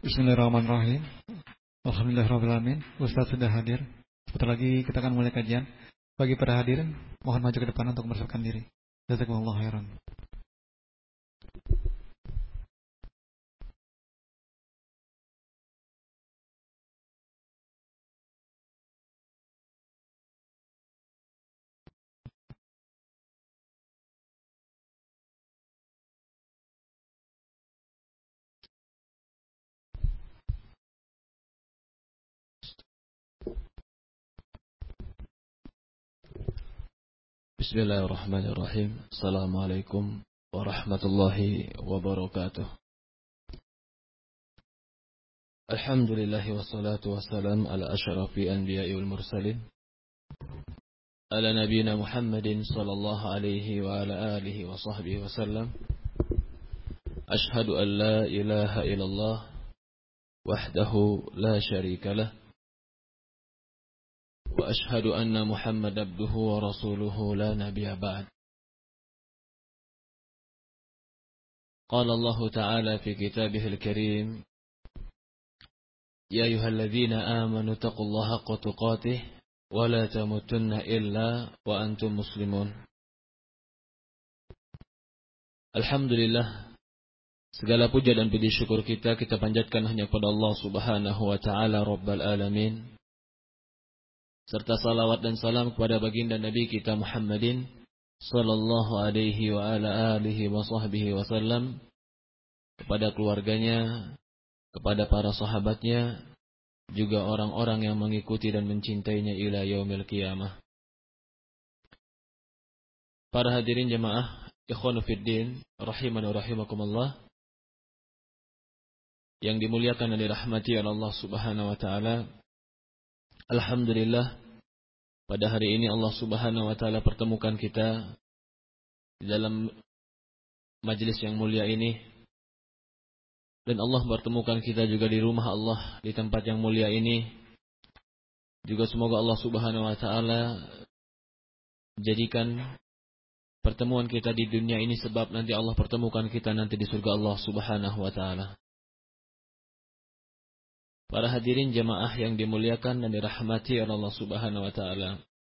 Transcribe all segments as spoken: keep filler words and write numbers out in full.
Bismillahirrahmanirrahim. Alhamdulillahirrahmanirrahim. Ustaz sudah hadir. Sebentar lagi kita akan mulai kajian. Bagi para hadirin, mohon maju ke depan untuk mempersiapkan diri. Jazakumullah khairan. Bismillahirrahmanirrahim. Assalamualaikum warahmatullahi wabarakatuh. Alhamdulillah wassalatu wassalam ala asyrafi anbiya'i wal mursalin ala nabiyina Muhammadin sallallahu alaihi wa ala alihi wa sahbihi wasallam. Ashhadu an la ilaha illallah wahdahu la syarika lah wa ashhadu anna Muhammad abduhu wa rasuluhu la nabiyya ba'd. Qala Allah Ta'ala fi kitabihil karim, Ya ayyuhalladzina amanu taqullaha haqqa tuqatih wa la tamutunna illa wa antum muslimun. Alhamdulillah, segala puja dan puji syukur kita kita panjatkan hanya kepada Allah Subhanahu wa taala Rabbul alamin. Serta salawat dan salam kepada baginda Nabi kita Muhammadin sallallahu alaihi wa ala alihi wa sahbihi wasallam, kepada keluarganya, kepada para sahabatnya, juga orang-orang yang mengikuti dan mencintainya ila yaumil qiyamah. Para hadirin jemaah, ikhwanu fiddin, rahimani wa rahimakumullah, yang dimuliakan dan dirahmati oleh Allah Subhanahu wa taala. Alhamdulillah, pada hari ini Allah Subhanahu wa taala pertemukan kita di dalam majelis yang mulia ini, dan Allah pertemukan kita juga di rumah Allah, di tempat yang mulia ini. Juga semoga Allah Subhanahu wa taala jadikan pertemuan kita di dunia ini sebab nanti Allah pertemukan kita nanti di surga Allah Subhanahu wa taala. Para hadirin jemaah yang dimuliakan dan dirahmati oleh Allah Subhanahu wa taala.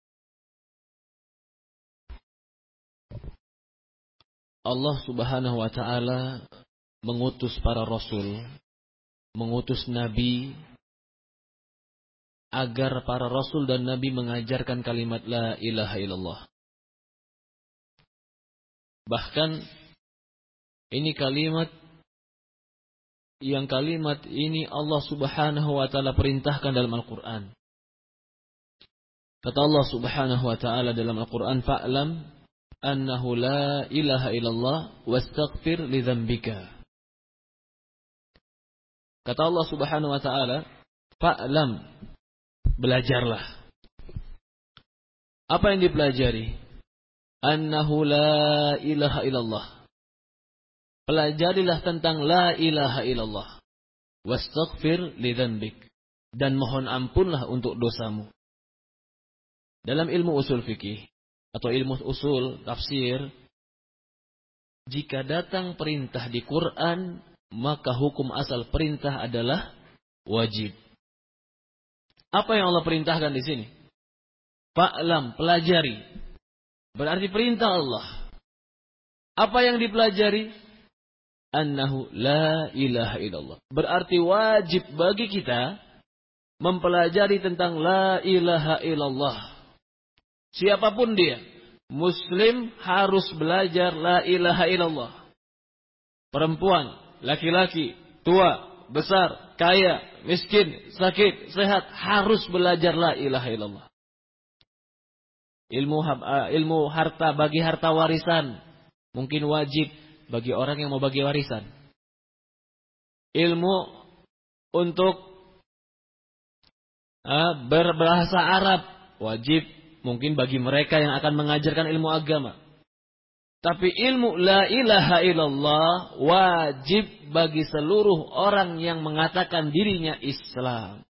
Allah Subhanahu wa taala mengutus para rasul, mengutus nabi, agar para rasul dan nabi mengajarkan kalimat la ilaha illallah. Bahkan ini kalimat yang kalimat ini Allah Subhanahu wa taala perintahkan dalam Al-Qur'an. Kata Allah Subhanahu wa taala dalam Al-Qur'an, fa'lam annahu la ilaha illallah wastaghfir li dzambika. Kata Allah Subhanahu wa taala, fa'lam, belajarlah. Apa yang dipelajari? Annahu la ilaha illallah. Pelajarilah tentang la ilaha illallah. Wastaghfir li dzambik, dan mohon ampunlah untuk dosamu. Dalam ilmu usul fikih atau ilmu usul tafsir, jika datang perintah di Quran, maka hukum asal perintah adalah wajib. Apa yang Allah perintahkan di sini? Fa'lam, pelajari. Berarti perintah Allah. Apa yang dipelajari? Annahu la ilaha illallah. Berarti wajib bagi kita mempelajari tentang la ilaha illallah. Siapapun dia, muslim harus belajar la ilaha illallah. Perempuan, laki-laki, tua, besar, kaya, miskin, sakit, sehat, harus belajar la ilaha illallah. Ilmu ilmu harta, bagi harta warisan mungkin wajib bagi orang yang mau bagi warisan. Ilmu untuk uh, berbahasa Arab wajib mungkin bagi mereka yang akan mengajarkan ilmu agama. Tapi ilmu la ilaha illallah wajib bagi seluruh orang yang mengatakan dirinya Islam.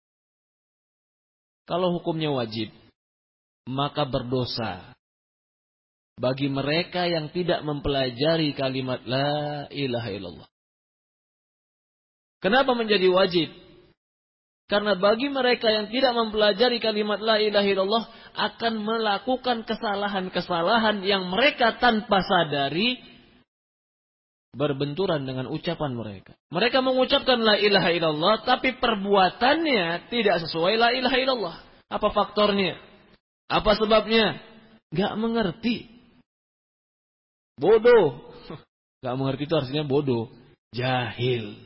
Kalau hukumnya wajib, maka berdosa bagi mereka yang tidak mempelajari kalimat la ilaha illallah. Kenapa menjadi wajib? Karena bagi mereka yang tidak mempelajari kalimat la ilaha illallah akan melakukan kesalahan-kesalahan yang mereka tanpa sadari berbenturan dengan ucapan mereka. Mereka mengucapkan la ilaha illallah tapi perbuatannya tidak sesuai la ilaha illallah. Apa faktornya? Apa sebabnya? Gak mengerti. Bodoh. Gak mengerti itu artinya bodoh. Jahil.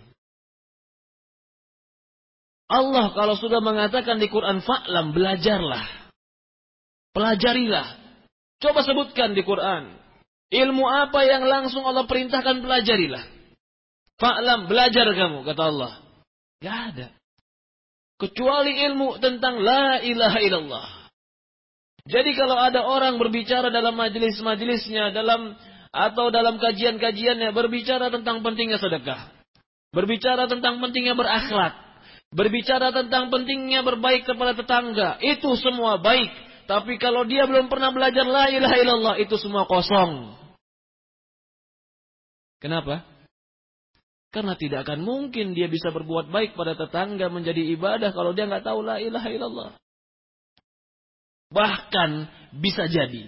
Allah kalau sudah mengatakan di Quran fa'lam, belajarlah. Pelajarilah. Coba sebutkan di Quran. Ilmu apa yang langsung Allah perintahkan pelajarilah. Fa'lam, belajar kamu, kata Allah. Gak ada. Kecuali ilmu tentang la ilaha illallah. Jadi kalau ada orang berbicara dalam majelis-majelisnya, dalam atau dalam kajian-kajiannya, berbicara tentang pentingnya sedekah. Berbicara tentang pentingnya berakhlak. Berbicara tentang pentingnya berbaik kepada tetangga. Itu semua baik. Tapi kalau dia belum pernah belajar la ilaha illallah, itu semua kosong. Kenapa? Karena tidak akan mungkin dia bisa berbuat baik pada tetangga menjadi ibadah kalau dia nggak tahu la ilaha illallah. Bahkan bisa jadi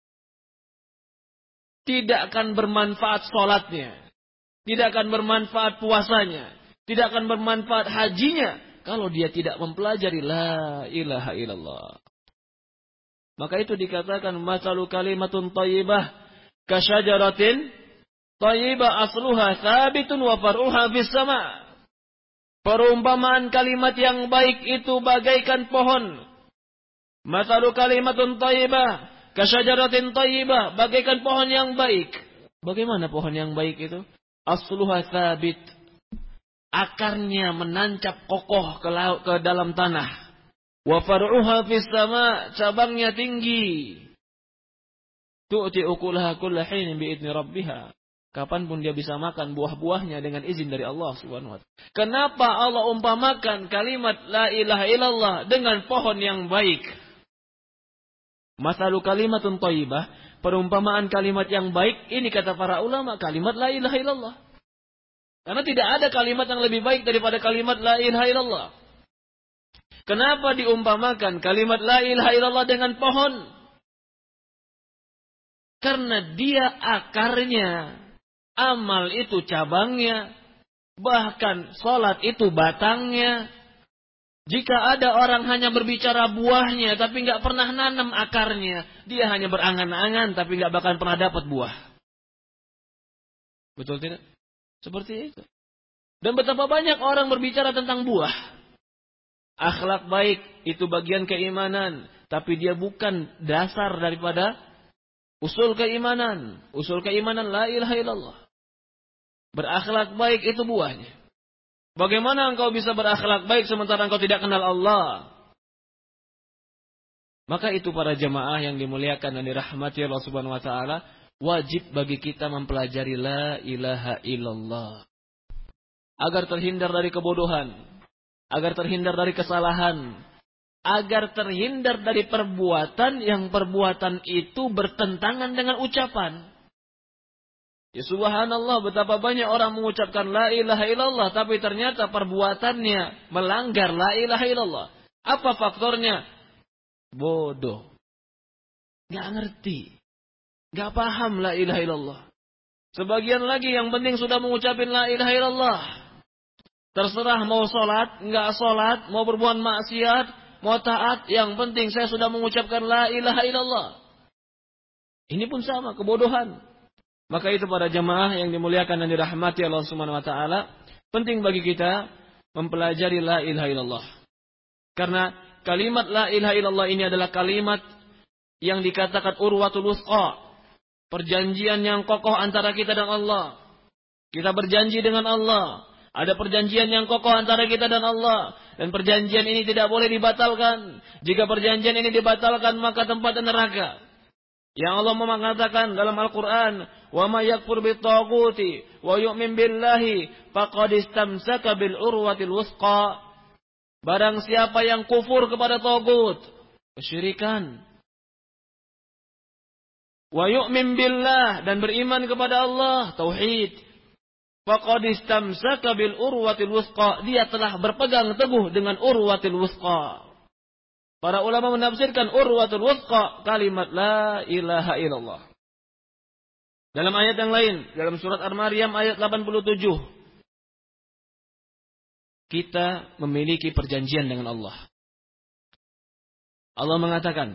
tidak akan bermanfaat sholatnya. Tidak akan bermanfaat puasanya. Tidak akan bermanfaat hajinya kalau dia tidak mempelajari la ilaha illallah. Maka itu dikatakan masalu kalimatun thayyibah kasyajaratin thayyibah asluha tsabitun wa far'uha fis sama'. Perumpamaan kalimat yang baik itu bagaikan pohon. Masalu kalimatun thayyibah kasyajaratin thayyibah, bagaikan pohon yang baik. Bagaimana pohon yang baik itu? Asluha tsabit. Akarnya menancap kokoh ke, laut, ke dalam tanah. Wa far'uha fis sama', cabangnya tinggi. Tu'ti ukulaha kulla hin bi'idni rabbiha. Kapanpun dia bisa makan buah-buahnya dengan izin dari Allah Subhanahu wa taala. Kenapa Allah umpamakan kalimat la ilaha illallah dengan pohon yang baik? Masalu kalimatun thayyibah, perumpamaan kalimat yang baik, ini kata para ulama kalimat la ilaha illallah. Karena tidak ada kalimat yang lebih baik daripada kalimat la ilaha illallah. Kenapa diumpamakan kalimat la ilaha illallah dengan pohon? Karena dia akarnya, amal itu cabangnya, bahkan sholat itu batangnya. Jika ada orang hanya berbicara buahnya tapi nggak pernah nanam akarnya, dia hanya berangan-angan tapi nggak bakal pernah dapat buah. Betul tidak? Seperti itu. Dan betapa banyak orang berbicara tentang buah. Akhlak baik itu bagian keimanan. Tapi dia bukan dasar daripada usul keimanan. Usul keimanan la ilaha illallah. Berakhlak baik itu buahnya. Bagaimana engkau bisa berakhlak baik sementara engkau tidak kenal Allah? Maka itu para jemaah yang dimuliakan dan dirahmati Allah Subhanahu wa taala. Wajib bagi kita mempelajari la ilaha illallah. Agar terhindar dari kebodohan. Agar terhindar dari kesalahan. Agar terhindar dari perbuatan yang perbuatan itu bertentangan dengan ucapan. Ya subhanallah, betapa banyak orang mengucapkan la ilaha illallah. Tapi ternyata perbuatannya melanggar la ilaha illallah. Apa faktornya? Bodoh. Gak ngerti. Gak paham la ilaha illallah. Sebagian lagi yang penting sudah mengucapin la ilaha illallah. Terserah mau sholat, enggak sholat, mau berbuat maksiat, mau taat. Yang penting saya sudah mengucapkan la ilaha illallah. Ini pun sama, kebodohan. Maka itu para jemaah yang dimuliakan dan dirahmati Allah Subhanahu wa taala, penting bagi kita mempelajari la ilaha illallah. Karena kalimat la ilaha illallah ini adalah kalimat yang dikatakan urwatul wusqa. Perjanjian yang kokoh antara kita dan Allah. Kita berjanji dengan Allah. Ada perjanjian yang kokoh antara kita dan Allah. Dan perjanjian ini tidak boleh dibatalkan. Jika perjanjian ini dibatalkan, maka tempat neraka. Yang Allah mengatakan dalam Al-Quran, wa may yakfur bit-taghuti wa yu'min billahi faqad istamsaka bil urwatil wusqa. Barang siapa yang kufur kepada tagut, kesyirikan, wa yu'min billah, dan beriman kepada Allah, tauhid, faqad istamsaka bil urwatil wuthqa, dia telah berpegang teguh dengan urwatil wuthqa. Para ulama menafsirkan urwatul wuthqa kalimat la ilaha illallah. Dalam ayat yang lain, dalam surat Ar-Maryam ayat delapan puluh tujuh, kita memiliki perjanjian dengan Allah. Allah mengatakan,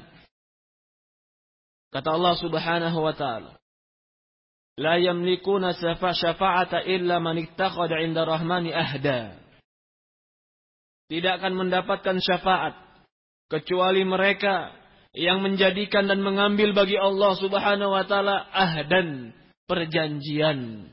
kata Allah Subhanahu wa taala, la yamlikuna syafa'ata illa man ittakhadha 'inda rahmani ahda. Tidak akan mendapatkan syafaat kecuali mereka yang menjadikan dan mengambil bagi Allah Subhanahu wa taala ahdan, perjanjian.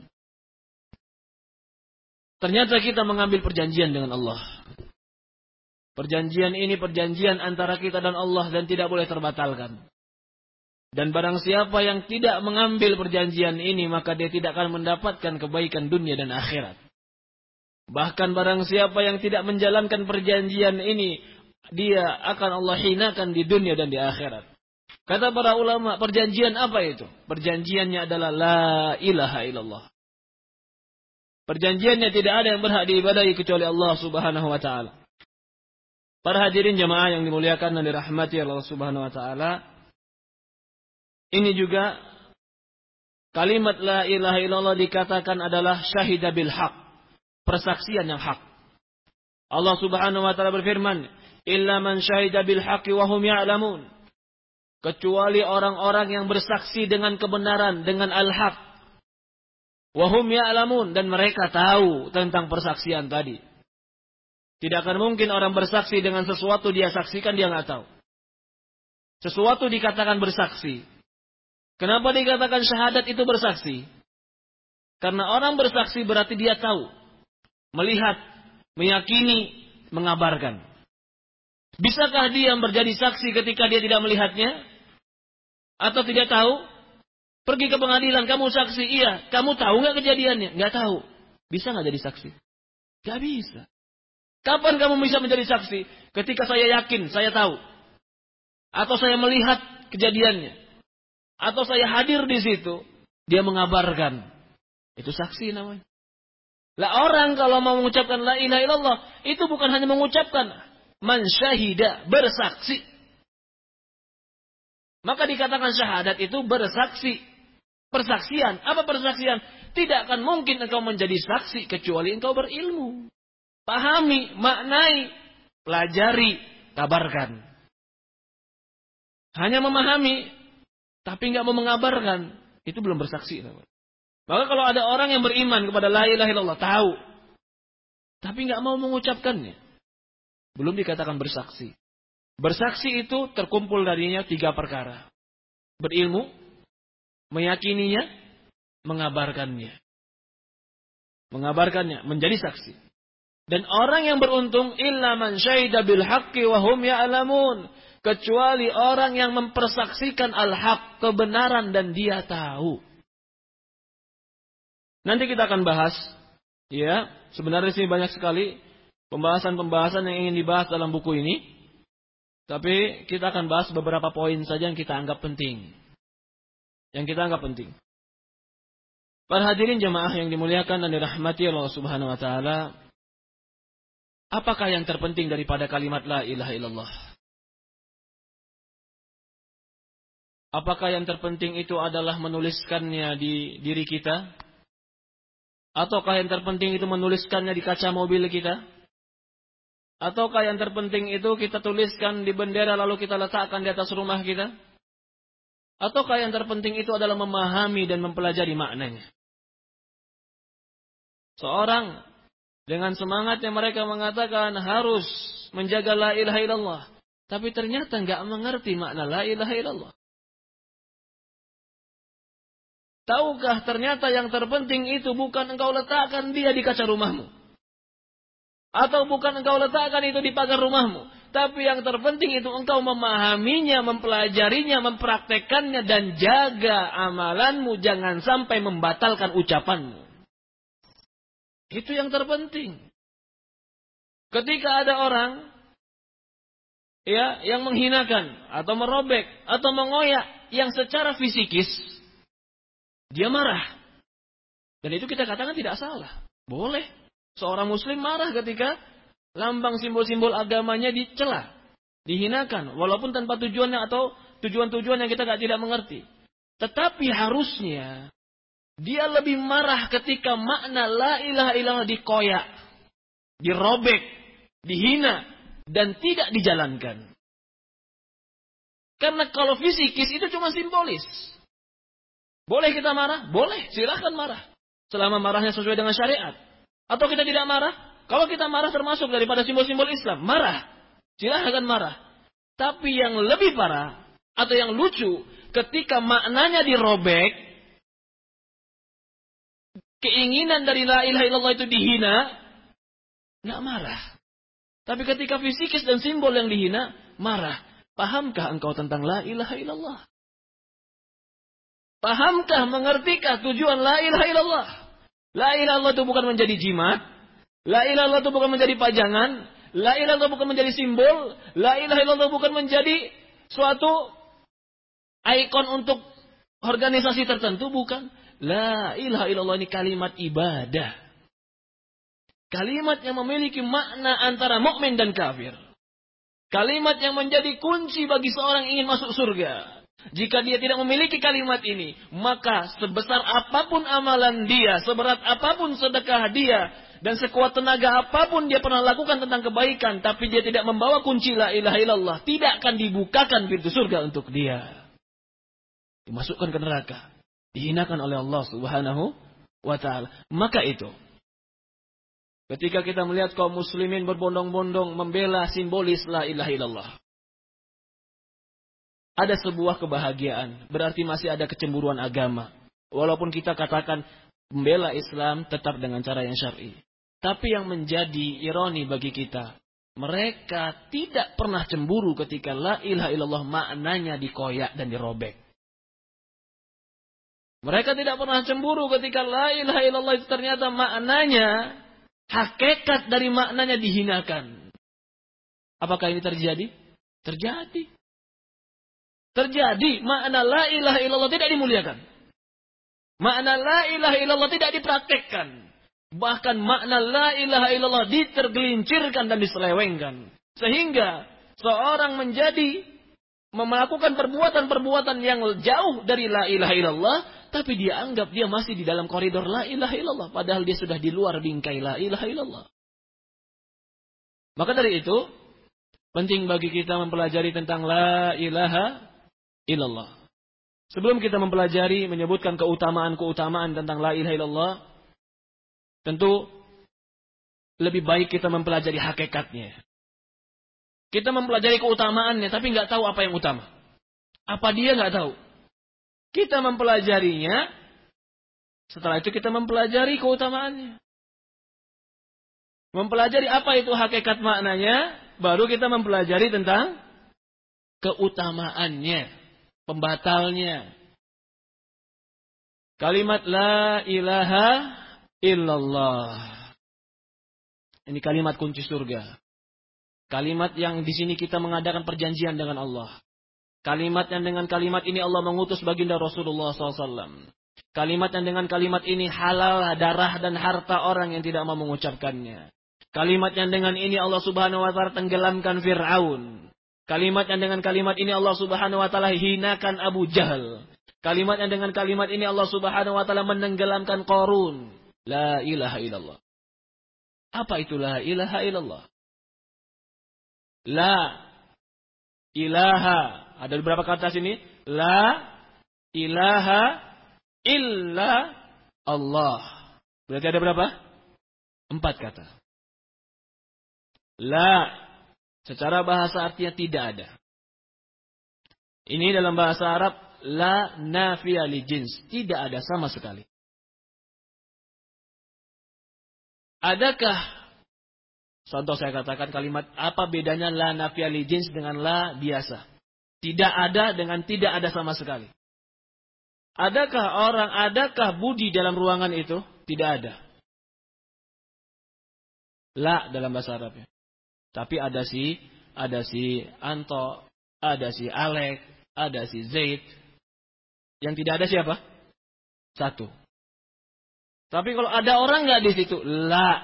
Ternyata kita mengambil perjanjian dengan Allah. Perjanjian ini perjanjian antara kita dan Allah dan tidak boleh terbatalkan. Dan barang siapa yang tidak mengambil perjanjian ini, maka dia tidak akan mendapatkan kebaikan dunia dan akhirat. Bahkan barang siapa yang tidak menjalankan perjanjian ini, dia akan Allah hinakan di dunia dan di akhirat. Kata para ulama, perjanjian apa itu? Perjanjiannya adalah la ilaha illallah. Perjanjiannya tidak ada yang berhak diibadahi kecuali Allah Subhanahu wa taala. Para hadirin jamaah yang dimuliakan dan dirahmati Allah Subhanahu wa taala, ini juga kalimat la ilaha illallah dikatakan adalah syahida bil haq, persaksian yang hak. Allah Subhanahu wa taala berfirman, illa man syahida bil haqqi wa hum ya'lamun. Kecuali orang-orang yang bersaksi dengan kebenaran, dengan al-haq. Wa hum ya'lamun, dan mereka tahu tentang persaksian tadi. Tidak akan mungkin orang bersaksi dengan sesuatu dia saksikan dia enggak tahu. Sesuatu dikatakan bersaksi. Kenapa dikatakan syahadat itu bersaksi? Karena orang bersaksi berarti dia tahu, melihat, meyakini, mengabarkan. Bisakah dia menjadi saksi ketika dia tidak melihatnya? Atau tidak tahu? Pergi ke pengadilan, kamu saksi, iya. Kamu tahu nggak kejadiannya? Nggak tahu. Bisa nggak jadi saksi? Nggak bisa. Kapan kamu bisa menjadi saksi? Ketika saya yakin, saya tahu. Atau saya melihat kejadiannya. Atau saya hadir di situ, dia mengabarkan. Itu saksi namanya. Lah orang kalau mau mengucapkan la ilaha illallah, itu bukan hanya mengucapkan, man syahida, bersaksi. Maka dikatakan syahadat itu bersaksi. Persaksian. Apa persaksian? Tidak akan mungkin engkau menjadi saksi kecuali engkau berilmu. Pahami, maknai, pelajari, kabarkan. Hanya memahami, tapi nggak mau mengabarkan, itu belum bersaksi. Maka kalau ada orang yang beriman kepada la ilaha illallah, tahu, tapi nggak mau mengucapkannya, belum dikatakan bersaksi. Bersaksi itu terkumpul darinya tiga perkara: berilmu, meyakininya, mengabarkannya. Mengabarkannya, menjadi saksi. Dan orang yang beruntung, illa man syahida bil haqqi wa hum ya'lamun. Kecuali orang yang mempersaksikan al-haq, kebenaran, dan dia tahu. Nanti kita akan bahas, ya, sebenarnya sih banyak sekali pembahasan-pembahasan yang ingin dibahas dalam buku ini. Tapi kita akan bahas beberapa poin saja yang kita anggap penting. Yang kita anggap penting. Para hadirin jemaah yang dimuliakan dan dirahmati Allah Subhanahu wa taala, apakah yang terpenting daripada kalimat la ilaha illallah? Apakah yang terpenting itu adalah menuliskannya di diri kita? Ataukah yang terpenting itu menuliskannya di kaca mobil kita? Ataukah yang terpenting itu kita tuliskan di bendera lalu kita letakkan di atas rumah kita? Ataukah yang terpenting itu adalah memahami dan mempelajari maknanya? Seorang dengan semangatnya mereka mengatakan harus menjaga la ilaha illallah. Tapi ternyata enggak mengerti makna la ilaha illallah. Tahukah ternyata yang terpenting itu bukan engkau letakkan dia di kaca rumahmu. Atau bukan engkau letakkan itu di pagar rumahmu. Tapi yang terpenting itu engkau memahaminya, mempelajarinya, mempraktekannya. Dan jaga amalanmu, jangan sampai membatalkan ucapanmu. Itu yang terpenting. Ketika ada orang ya yang menghinakan, atau merobek, atau mengoyak, yang secara fisikis dia marah. Dan itu kita katakan tidak salah. Boleh. Seorang muslim marah ketika lambang simbol-simbol agamanya dicela, dihinakan. Walaupun tanpa tujuannya atau tujuan-tujuan yang kita tidak mengerti. Tetapi harusnya dia lebih marah ketika makna la ilaha illallah dikoyak, dirobek, dihina, dan tidak dijalankan. Karena kalau fisikis itu cuma simbolis. Boleh kita marah? Boleh, silahkan marah. Selama marahnya sesuai dengan syariat. Atau kita tidak marah? Kalau kita marah termasuk daripada simbol-simbol Islam. Marah. Silahkan marah. Tapi yang lebih parah atau yang lucu, ketika maknanya dirobek, keinginan dari la ilaha illallah itu dihina, nggak marah. Tapi ketika fisikis dan simbol yang dihina, marah. Pahamkah engkau tentang la ilaha illallah? Pahamkah, mengertikah tujuan la ilaha illallah? La ilaha illallah itu bukan menjadi jimat. La ilaha illallah itu bukan menjadi pajangan. La ilaha illallah bukan menjadi simbol. La ilaha illallah bukan menjadi suatu ikon untuk organisasi tertentu, bukan. La ilaha illallah ini kalimat ibadah. Kalimat yang memiliki makna antara mukmin dan kafir. Kalimat yang menjadi kunci bagi seorang yang ingin masuk surga. Jika dia tidak memiliki kalimat ini, maka sebesar apapun amalan dia, seberat apapun sedekah dia, dan sekuat tenaga apapun dia pernah lakukan tentang kebaikan, tapi dia tidak membawa kunci la ilaha illallah, tidak akan dibukakan pintu surga untuk dia. Dimasukkan ke neraka, dihinakan oleh Allah Subhanahu wa taala. Maka itu, ketika kita melihat kaum muslimin berbondong-bondong membela simbolis la ilaha illallah, ada sebuah kebahagiaan. Berarti masih ada kecemburuan agama. Walaupun kita katakan membela Islam tetap dengan cara yang syar'i. Tapi yang menjadi ironi bagi kita, mereka tidak pernah cemburu ketika la ilaha illallah maknanya dikoyak dan dirobek. Mereka tidak pernah cemburu ketika la ilaha illallah itu ternyata maknanya, hakikat dari maknanya dihinakan. Apakah ini terjadi? Terjadi. Terjadi, makna la ilaha illallah tidak dimuliakan. Makna la ilaha illallah tidak dipraktekkan. Bahkan makna la ilaha illallah ditergelincirkan dan diselewengkan. Sehingga seorang menjadi melakukan perbuatan-perbuatan yang jauh dari la ilaha illallah, tapi dia anggap dia masih di dalam koridor la ilaha illallah. Padahal dia sudah di luar bingkai la ilaha illallah. Maka dari itu, penting bagi kita mempelajari tentang la ilaha illallah. Sebelum kita mempelajari menyebutkan keutamaan-keutamaan tentang la ilaha illallah, tentu lebih baik kita mempelajari hakikatnya. Kita mempelajari keutamaannya tapi nggak tahu apa yang utama. Apa dia nggak tahu. Kita mempelajarinya, setelah itu kita mempelajari keutamaannya. Mempelajari apa itu hakikat maknanya, baru kita mempelajari tentang keutamaannya. Pembatalnya. Kalimat la ilaha illallah. Ini kalimat kunci surga. Kalimat yang di sini kita mengadakan perjanjian dengan Allah. Kalimat yang dengan kalimat ini Allah mengutus baginda Rasulullah shallallahu alaihi wasallam. Kalimat yang dengan kalimat ini halal darah dan harta orang yang tidak mau mengucapkannya. Kalimat yang dengan ini Allah Subhanahu wa taala tenggelamkan Fir'aun. Kalimat yang dengan kalimat ini Allah Subhanahu wa taala hinakan Abu Jahal. Kalimat yang dengan kalimat ini Allah Subhanahu wa taala menenggelamkan Qarun. La ilaha illallah. Apa itu la ilaha illallah? La ilaha. Ada beberapa kata sini. La ilaha illa Allah. Berarti ada berapa? Empat kata. La. Secara bahasa artinya tidak ada. Ini dalam bahasa Arab la nafiya li jins, tidak ada sama sekali. Adakah, contoh saya katakan kalimat, apa bedanya la nafiya li jins dengan la biasa? Tidak ada dengan tidak ada sama sekali. Adakah orang, adakah budi dalam ruangan itu? Tidak ada. La dalam bahasa Arabnya. Tapi ada si, ada si Anto, ada si Alek, ada si Zaid. Yang tidak ada siapa? Satu. Tapi kalau ada orang nggak di situ, la,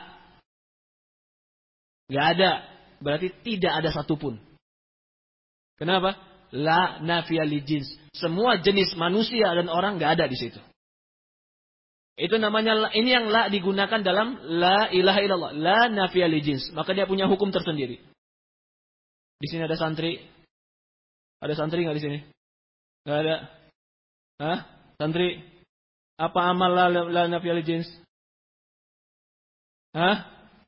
nggak ada, berarti tidak ada satupun. Kenapa? La nafiya li jins. Semua jenis manusia dan orang nggak ada di situ. Itu namanya, ini yang la digunakan dalam la ilaha illallah, la nafiya li jins. Maka dia punya hukum tersendiri. Di sini ada santri, ada santri nggak di sini? Nggak ada. Hah? Santri? Apa amal la, la nafiya li jins? Hah?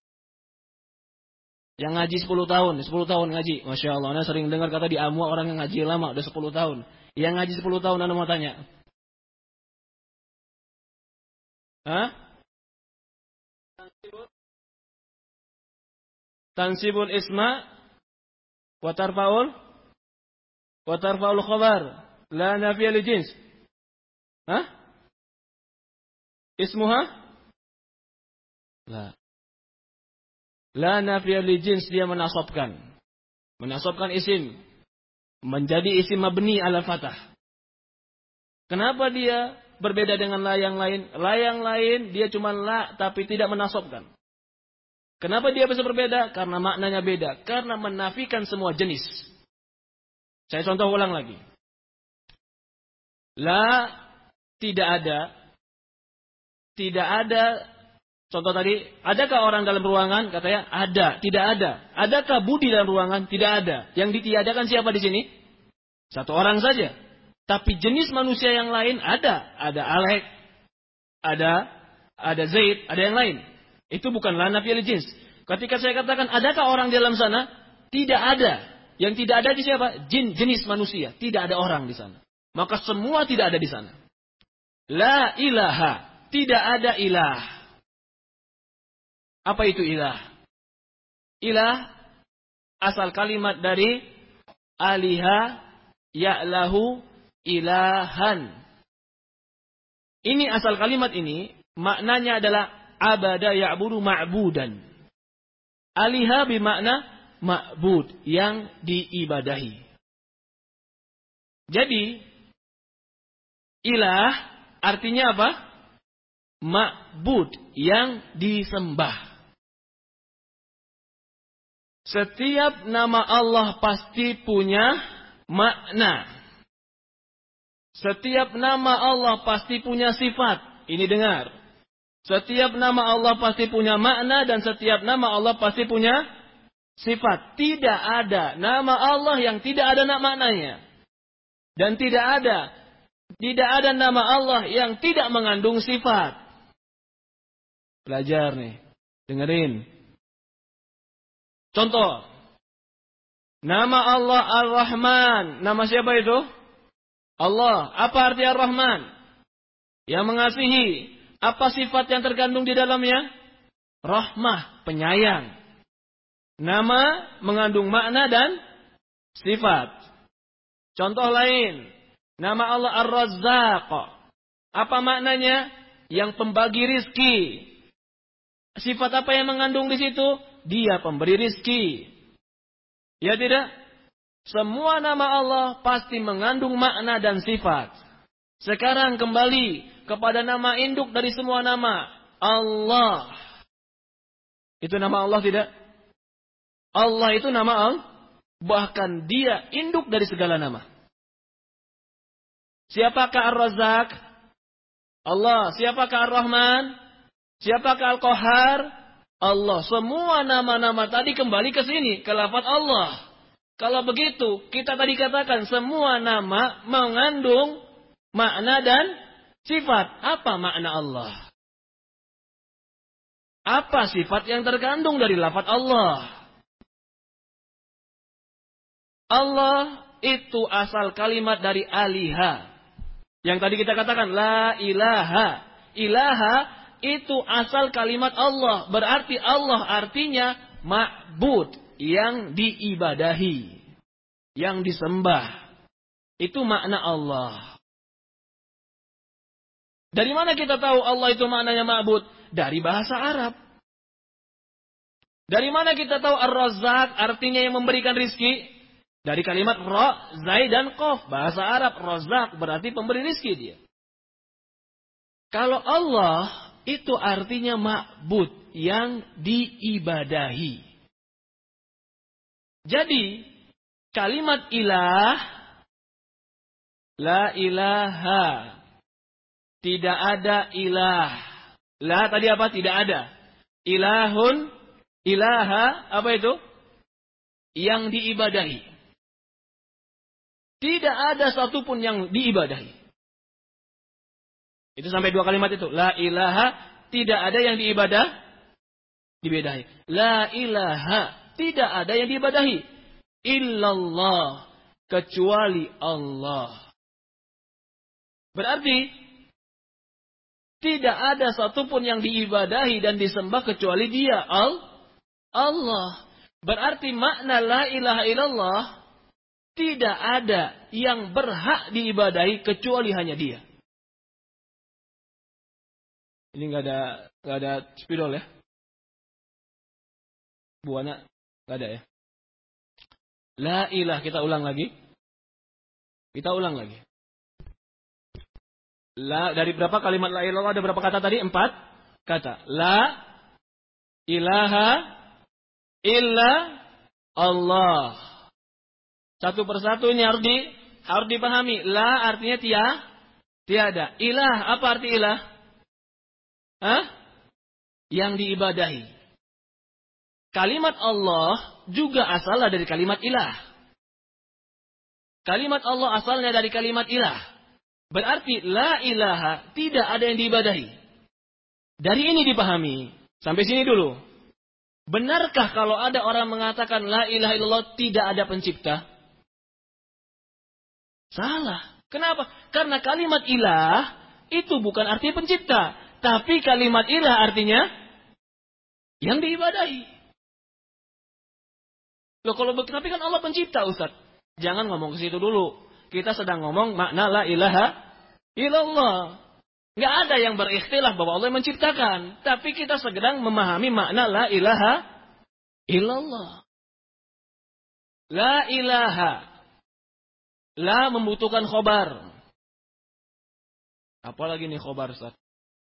Yang ngaji sepuluh tahun, sepuluh tahun ngaji. Masya Allah, Anda sering dengar kata di Amwa orang yang ngaji lama, udah sepuluh tahun. Yang ngaji sepuluh tahun, Anda mau tanya. Hah? Tansibul isma wa tarfaul wa tarfaul khabar la nafiya li jins. Hah? Ismuha? La. La nafiya li jins, dia menasabkan. Menasabkan isim. Menjadi isim mabni ala fathah. Kenapa dia berbeda dengan la yang lain? La yang lain dia cuma la tapi tidak menasabkan. Kenapa dia bisa berbeda? Karena maknanya beda. Karena menafikan semua jenis. Saya contoh ulang lagi. La tidak ada. Tidak ada. Contoh tadi, adakah orang dalam ruangan? Katanya ada, tidak ada. Adakah Budi dalam ruangan? Tidak ada. Yang ditiadakan siapa di sini? Satu orang saja. Tapi jenis manusia yang lain ada. Ada Alek, ada ada Zaid, ada yang lain. Itu bukan la nafiya li jins. Ketika saya katakan adakah orang di dalam sana? Tidak ada. Yang tidak ada di siapa? Jin, jenis manusia. Tidak ada orang di sana. Maka semua tidak ada di sana. La ilaha, tidak ada ilah. Apa itu ilah? Ilah asal kalimat dari aliha ya'lahu ilahan. Ini asal kalimat ini maknanya adalah abada ya'budu ma'budan. Aliha bermakna ma'bud, yang diibadahi. Jadi ilah artinya apa? Ma'bud, yang disembah. Setiap nama Allah pasti punya makna. Setiap nama Allah pasti punya sifat. Ini dengar. Setiap nama Allah pasti punya makna dan setiap nama Allah pasti punya sifat. Tidak ada nama Allah yang tidak ada maknanya. Dan tidak ada tidak ada nama Allah yang tidak mengandung sifat. Belajar nih. Dengerin. Contoh, nama Allah Ar-Rahman. Nama siapa itu? Allah. Apa arti Ar-Rahman? Yang mengasihi. Apa sifat yang terkandung di dalamnya? Rahmah, penyayang. Nama mengandung makna dan sifat. Contoh lain, nama Allah Ar-Razzaq. Apa maknanya? Yang pembagi rizki. Sifat apa yang mengandung di situ? Dia pemberi rizki. Ya tidak? Semua nama Allah pasti mengandung makna dan sifat. Sekarang kembali kepada nama induk dari semua nama. Allah. Itu nama Allah tidak? Allah itu nama Allah. Bahkan dia induk dari segala nama. Siapakah Ar-Razzaq? Allah. Siapakah Ar-Rahman? Siapakah Al-Qahhar? Allah. Semua nama-nama tadi kembali ke sini, ke lafaz Allah. Kalau begitu, kita tadi katakan semua nama mengandung makna dan sifat. Apa makna Allah? Apa sifat yang terkandung dari lafaz Allah? Allah itu asal kalimat dari aliha. Yang tadi kita katakan la ilaha. Ilaha itu asal kalimat Allah. Berarti Allah artinya ma'bud, yang diibadahi, yang disembah. Itu makna Allah. Dari mana kita tahu Allah itu maknanya ma'bud? Dari bahasa Arab. Dari mana kita tahu Ar-Razzaq artinya yang memberikan rizki? Dari kalimat Ra, Zai, dan Qaf. Bahasa Arab, Razzaq berarti pemberi rizki dia. Kalau Allah itu artinya ma'bud, yang diibadahi. Jadi kalimat ilah, la ilaha, tidak ada ilah. La tadi apa? Tidak ada. Ilahun, ilaha, apa itu? Yang diibadahi. Tidak ada satupun yang diibadahi. Itu sampai dua kalimat itu. La ilaha, tidak ada yang diibadah, diibadahi. La ilaha, tidak ada yang diibadahi. Illallah, kecuali Allah. Berarti tidak ada satupun yang diibadahi dan disembah kecuali Dia, Allah. Berarti makna la ilaha illallah, tidak ada yang berhak diibadahi kecuali hanya Dia. Ini nggak ada nggak ada spidol ya? Bu anak nggak ada ya? La ilah, kita ulang lagi. Kita ulang lagi. La, dari berapa kalimat la ilallah, ada berapa kata tadi? Empat kata. La ilaha illa Allah. Satu persatu ini harus di harus dipahami. La artinya tia, tiada. Ilah, apa arti ilah? Hah? Yang diibadahi. Kalimat Allah juga asalnya dari kalimat ilah. Kalimat Allah asalnya dari kalimat ilah. Berarti la ilaha, tidak ada yang diibadahi. Dari ini dipahami. Sampai sini dulu. Benarkah kalau ada orang mengatakan la ilaha illallah tidak ada pencipta? Salah. Kenapa? Karena kalimat ilah itu bukan artinya pencipta. Tapi kalimat ilah artinya yang diibadahi. Loh, kalau tapi kan Allah pencipta, Ustaz. Jangan ngomong ke situ dulu. Kita sedang ngomong makna la ilaha illallah. Nggak ada yang berikhtilaf bahwa Allah yang menciptakan. Tapi kita sedang memahami makna la ilaha illallah. La ilaha. La membutuhkan khobar. Apalagi nih khobar, Ustaz?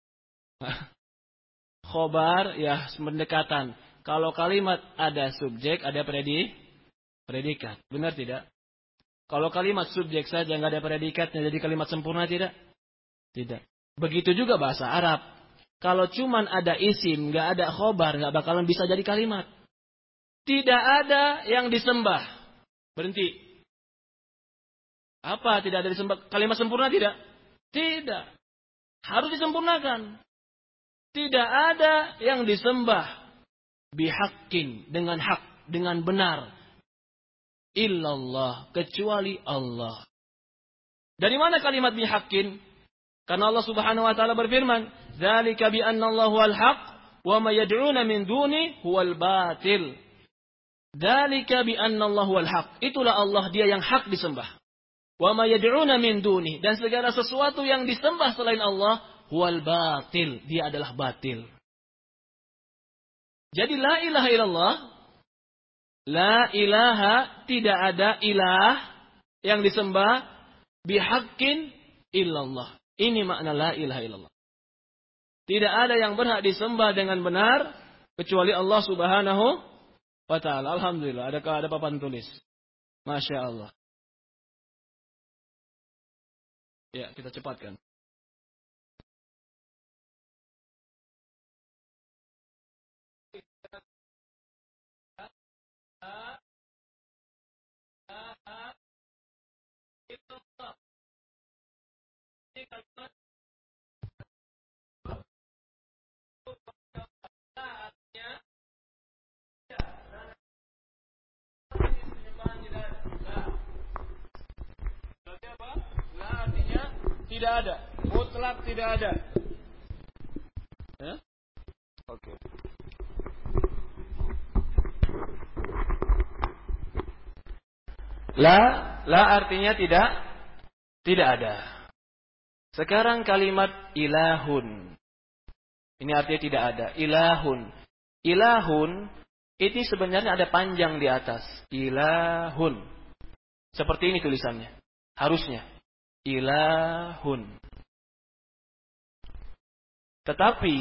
Khobar, ya pendekatan. Kalau kalimat ada subjek, ada predi, predikat. Benar tidak? Kalau kalimat subjek saja nggak ada predikatnya, jadi kalimat sempurna tidak? Tidak. Begitu juga bahasa Arab. Kalau cuman ada isim, nggak ada khobar, nggak bakalan bisa jadi kalimat. Tidak ada yang disembah. Berhenti. Apa tidak ada disembah? Kalimat sempurna tidak? Tidak. Harus disempurnakan. Tidak ada yang disembah bihaqqin, dengan hak, dengan benar. Illallah, kecuali Allah. Dari mana kalimat bihaqqin? Karena Allah Subhanahu wa taala berfirman, "Dzalika bi anna Allahu al-haq wa ma yad'una min duni huwal batil." Dzalika bi anna Allahu al-haq. Itulah Allah, Dia yang hak disembah. Wa ma yad'una min duni, dan segala sesuatu yang disembah selain Allah huwal batil, dia adalah batil. Jadi la ilaha illallah, la ilaha, tidak ada ilah yang disembah bihaqqin illallah. Ini makna la ilaha illallah. Tidak ada yang berhak disembah dengan benar kecuali Allah Subhanahu wa taala. Alhamdulillah, adakah ada papan tulis? Masya Allah. Ya, kita cepatkan. Tidak ada, mutlak tidak ada. Ya? Oke. Okay. La, la artinya tidak, tidak ada. Sekarang kalimat ilahun. Ini artinya tidak ada. Ilahun. Ilahun, ini sebenarnya ada panjang di atas. Ilahun. Seperti ini tulisannya. Harusnya. Ilahun. Tetapi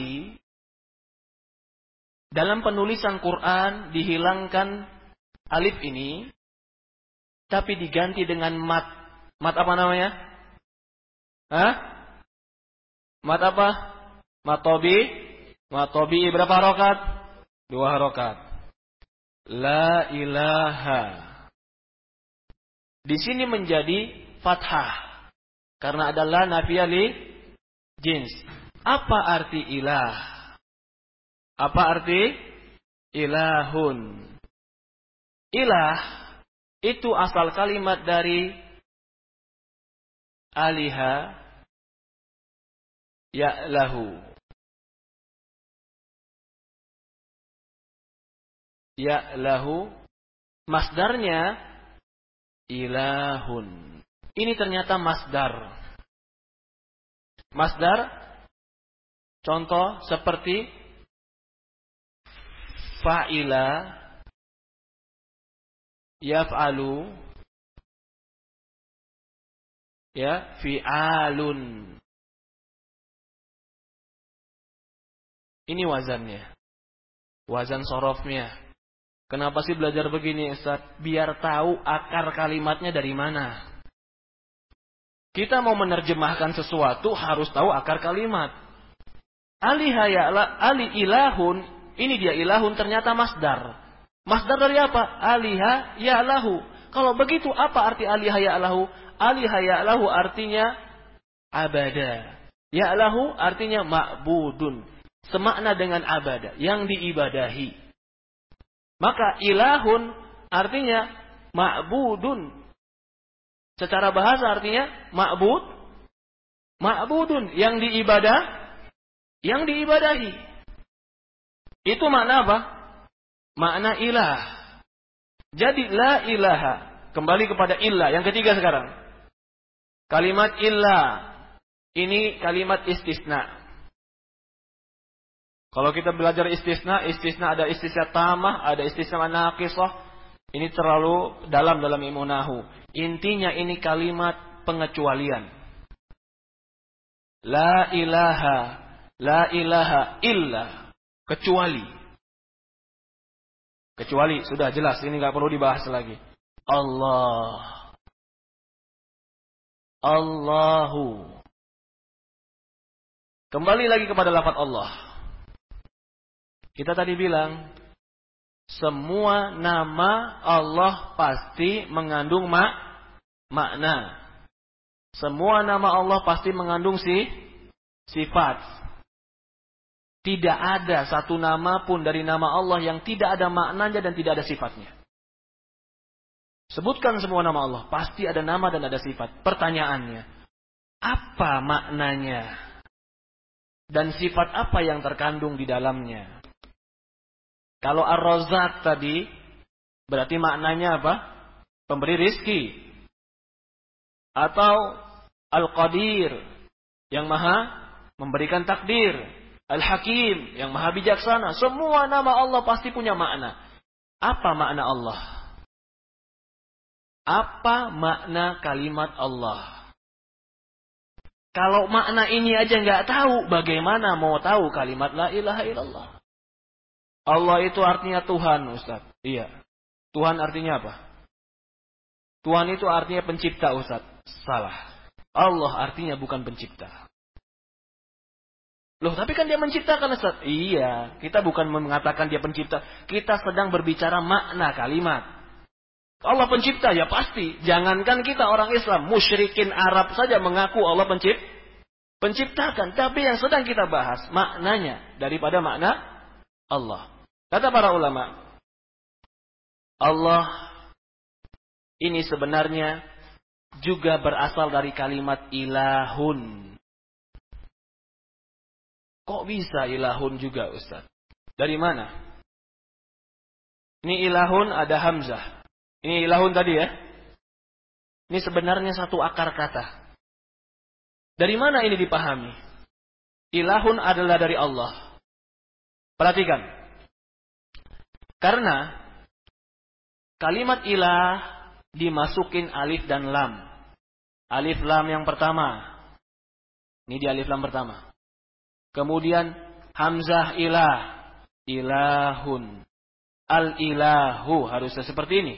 dalam penulisan Quran dihilangkan alif ini, tapi diganti dengan mat. Mat apa namanya? Hah? Mat apa? Mat tobi. Mat tobi berapa harokat? Dua harokat. La ilaha. Di sini menjadi fathah. Karena adalah nafiyah li jins. Apa arti ilah? Apa arti ilahun? Ilah itu asal kalimat dari aliha ya'lahu. Ya'lahu masdarnya ilahun. Ini ternyata masdar. Masdar contoh seperti fa'ila, yaf'alu, ya, fi'alun. Ini wazannya. Wazan sorofnya. Kenapa sih belajar begini, Ustaz? Biar tahu akar kalimatnya dari mana. Kita mau menerjemahkan sesuatu harus tahu akar kalimat. Aliha ya'la, ali ilahun. Ini dia ilahun ternyata masdar. Masdar dari apa? Aliha ya'lahu. Kalau begitu apa arti aliha ya'lahu? Aliha ya'lahu artinya abada. Ya'lahu artinya ma'budun. Semakna dengan abada. Yang diibadahi. Maka ilahun artinya ma'budun. Secara bahasa artinya ma'bud. Ma'budun. Yang diibadah. Yang diibadahi. Itu makna apa? Makna ilah. Jadi la ilaha. Kembali kepada illah. Yang ketiga sekarang. Kalimat illah. Ini kalimat istisna. Kalau kita belajar istisna. Istisna ada istisna tamah. Ada istisna naqisah. Ini terlalu dalam dalam ilmu nahu. Intinya ini kalimat pengecualian. La ilaha. La ilaha illa. Kecuali. Kecuali. Sudah jelas. Ini gak perlu dibahas lagi. Allah. Allahu. Kembali lagi kepada lafaz Allah. Kita tadi bilang. Semua nama Allah pasti mengandung mak makna. Semua nama Allah pasti mengandung si sifat. Tidak ada satu nama pun dari nama Allah yang tidak ada maknanya dan tidak ada sifatnya. Sebutkan semua nama Allah. Pasti ada nama dan ada sifat. Pertanyaannya. Apa maknanya? Dan sifat apa yang terkandung di dalamnya? Kalau Ar-Razzaq tadi. Berarti maknanya apa? Pemberi rizki. Atau Al-Qadir. Yang maha memberikan takdir. Al-Hakim, yang maha bijaksana. Semua nama Allah pasti punya makna. Apa makna Allah? Apa makna kalimat Allah? Kalau makna ini aja nggak tahu, bagaimana mau tahu kalimat la ilaha illallah? Allah itu artinya Tuhan, Ustaz. Iya. Tuhan artinya apa? Tuhan itu artinya pencipta, Ustaz. Salah. Allah artinya bukan pencipta. Loh, tapi kan dia menciptakan, Ustaz. Iya, kita bukan mengatakan dia pencipta. Kita sedang berbicara makna kalimat. Allah pencipta, ya pasti. Jangankan kita orang Islam, musyrikin Arab saja mengaku Allah pencipt, penciptakan. Tapi yang sedang kita bahas, maknanya daripada makna Allah. Kata para ulama, Allah ini sebenarnya juga berasal dari kalimat ilahun. Kok bisa ilahun juga, Ustaz? Dari mana? Ini ilahun ada hamzah. Ini ilahun tadi ya. Ini sebenarnya satu akar kata. Dari mana ini dipahami? Ilahun adalah dari Allah. Perhatikan. Karena kalimat ilah dimasukin alif dan lam. Alif lam yang pertama. Ini di alif lam pertama. Kemudian hamzah ilah, ilahun. Al-ilahu harusnya seperti ini.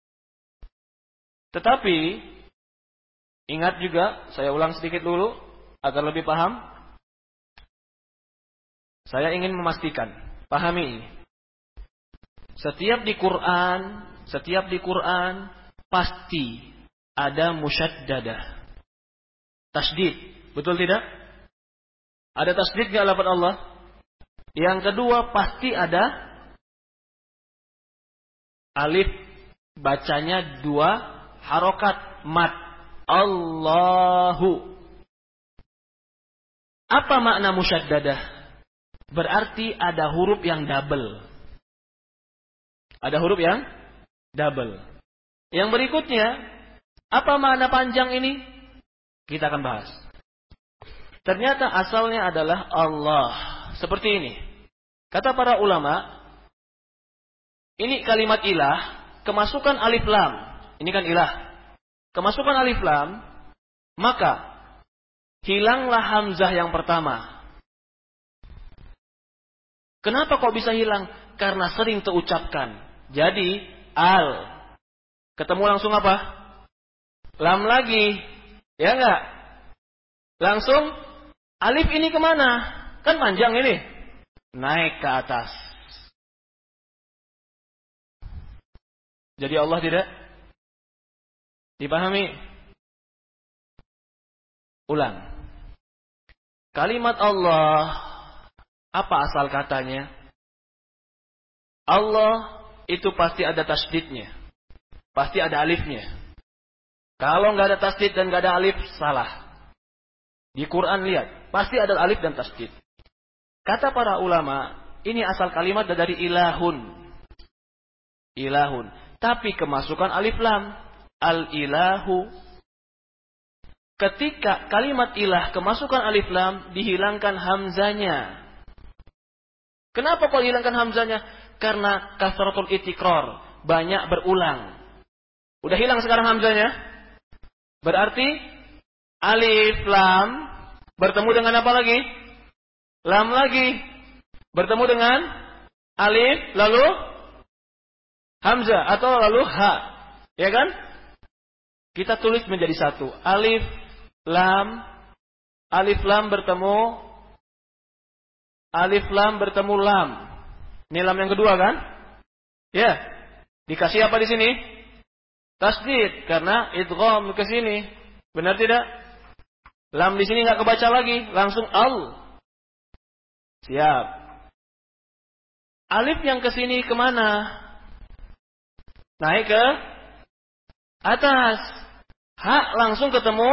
Tetapi ingat juga, saya ulang sedikit dulu agar lebih paham. Saya ingin memastikan, pahami ini. Setiap di Quran, setiap di Quran pasti ada musyaddadah. Tasydid, betul tidak? Ada tasydid enggak lafaz Allah? Yang kedua pasti ada alif, bacanya dua harokat mat. Allahu. Apa makna musyaddadah? Berarti ada huruf yang double. Ada huruf yang double. Yang berikutnya, apa makna panjang ini? Kita akan bahas. Ternyata asalnya adalah Allah. Seperti ini. Kata para ulama, ini kalimat ilah, kemasukan alif lam. Ini kan ilah. Kemasukan alif lam, maka hilanglah hamzah yang pertama. Kenapa kok bisa hilang? Karena sering terucapkan. Jadi, al. Ketemu langsung apa? Lam lagi. Ya enggak? Langsung, alif ini kemana? Kan panjang ini. Naik ke atas. Jadi Allah tidak? Dipahami? Ulang. Kalimat Allah, apa asal katanya? Allah itu pasti ada tasydidnya. Pasti ada alifnya. Kalau nggak ada tasydid dan nggak ada alif, salah. Di Quran lihat, pasti ada alif dan tasydid. Kata para ulama, ini asal kalimat dari ilahun. Ilahun. Tapi kemasukan alif lam. Al-ilahu. Ketika kalimat ilah kemasukan alif lam, dihilangkan hamzanya. Kenapa kok dihilangkan hamzanya? Karena kasratul itikrar, banyak berulang. Udah hilang sekarang hamzanya. Berarti alif lam bertemu dengan apa lagi? Lam lagi. Bertemu dengan alif lalu hamzah atau lalu ha. Ya kan? Kita tulis menjadi satu. Alif, lam, alif lam bertemu, alif lam bertemu lam. Ini lam yang kedua kan? Ya. Dikasih apa di sini? Tasydid, karena idgham ke sini. Benar tidak? Lam di sini nggak kebaca lagi, langsung al. Siap. Alif yang ke sini kemana? Naik ke atas. Ha langsung ketemu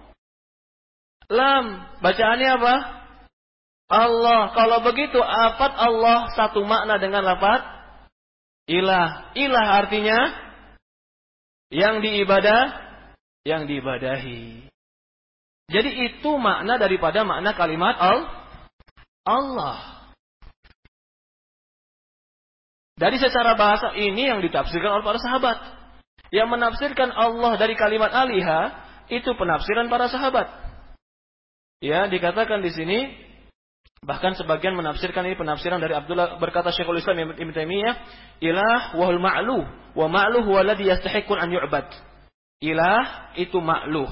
lam. Bacaannya apa? Allah. Kalau begitu lafaz Allah satu makna dengan lafaz ilah. Ilah artinya yang diibadah, yang diibadahi. Jadi itu makna daripada makna kalimat Allah. Dari secara bahasa ini yang ditafsirkan oleh para sahabat. Yang menafsirkan Allah dari kalimat aliha itu penafsiran para sahabat. Ya, dikatakan di sini bahkan sebagian menafsirkan ini penafsiran dari Abdullah, berkata Syekhul Islam Ibnu Taimiyah, ilah wahul ma'luh wa ma'luh huwa alladhi yastahiqqu an yu'bad. Ilah itu ma'luh.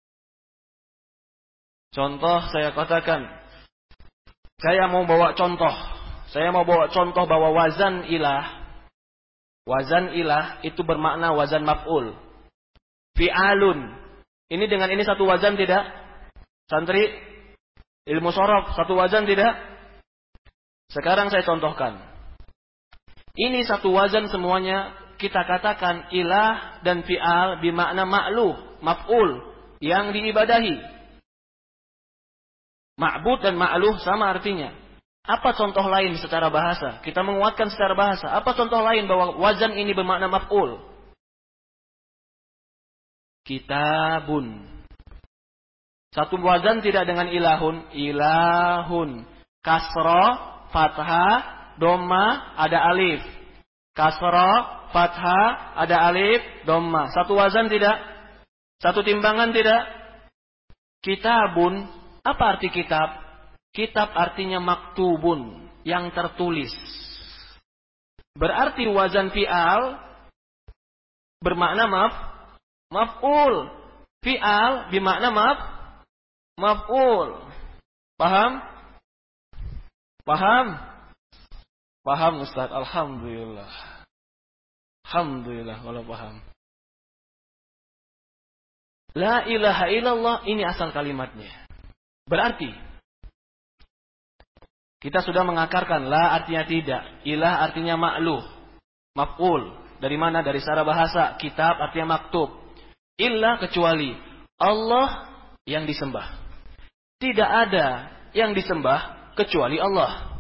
Contoh saya katakan, saya mau bawa contoh. Saya mau bawa contoh bahwa wazan ilah Wazan ilah itu bermakna wazan maf'ul. Fi'alun. Ini dengan ini satu wazan tidak? Santri ilmu shorof satu wazan tidak? Sekarang saya contohkan. Ini satu wazan semuanya kita katakan ilah dan fi'al bermakna ma'luh, maf'ul, yang diibadahi. Ma'bud dan ma'luh sama artinya. Apa contoh lain secara bahasa? Kita menguatkan secara bahasa. Apa contoh lain bahwa wazan ini bermakna maf'ul? Kitabun. Satu wazan tidak dengan ilahun. Ilahun. Kasra, fathah, dhamma, ada alif. Kasra, fathah, ada alif, dhamma. Satu wazan tidak? Satu timbangan tidak? Kitabun. Apa arti kitab? Kitab artinya maktubun, yang tertulis. Berarti wazan fi'al bermakna maaf, maf'ul. Fi'al bermakna maaf, maf'ul. Paham? Paham? Paham Ustaz, alhamdulillah. Alhamdulillah kalau paham. La ilaha illallah, ini asal kalimatnya. Berarti kita sudah mengakarkan la artinya tidak, ilah artinya ma'luh, maf'ul. Dari mana? Dari secara bahasa. Kitab artinya maktub. Illa kecuali Allah yang disembah. Tidak ada yang disembah kecuali Allah.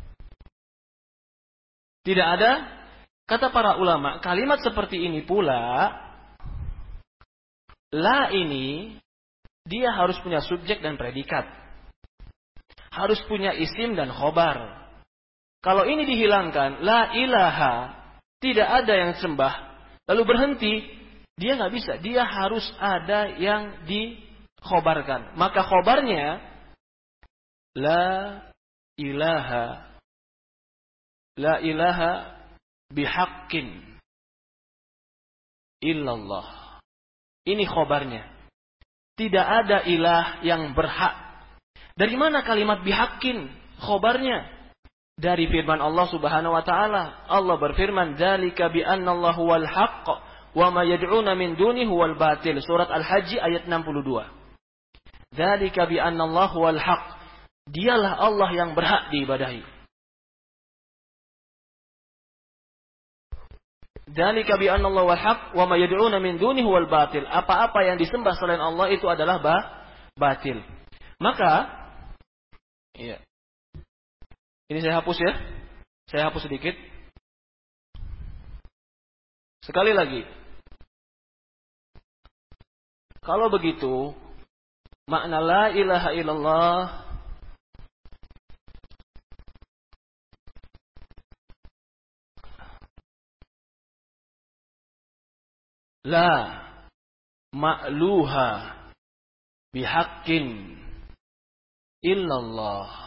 Tidak ada. Kata para ulama, kalimat seperti ini pula, la ini dia harus punya subjek dan predikat. Harus punya isim dan khobar. Kalau ini dihilangkan, la ilaha, tidak ada yang sembah, lalu berhenti, dia nggak bisa. Dia harus ada yang dikhobarkan. Maka khobarnya, la ilaha, la ilaha bihaqqin illallah. Ini khobarnya. Tidak ada ilah yang berhak. Dari mana kalimat bihaqqin? Khobarnya dari firman Allah Subhanahu wa taala. Allah berfirman, "Dzalika bi annallahu wal haqq wa ma yad'una min dunihi wal batil." Surat Al-Hajj ayat enam puluh dua. "Dzalika bi annallahu wal haqq." Dialah Allah yang berhak diibadahi. Dzalika bi annallahu wal haqq wa ma yad'una min dunihi wal batil. Apa-apa yang disembah selain Allah itu adalah ba batil. Maka iya. Ini saya hapus ya. Saya hapus sedikit. Sekali lagi. Kalau begitu, makna la ilaha illallah la ma'luha bihaqqin illallah.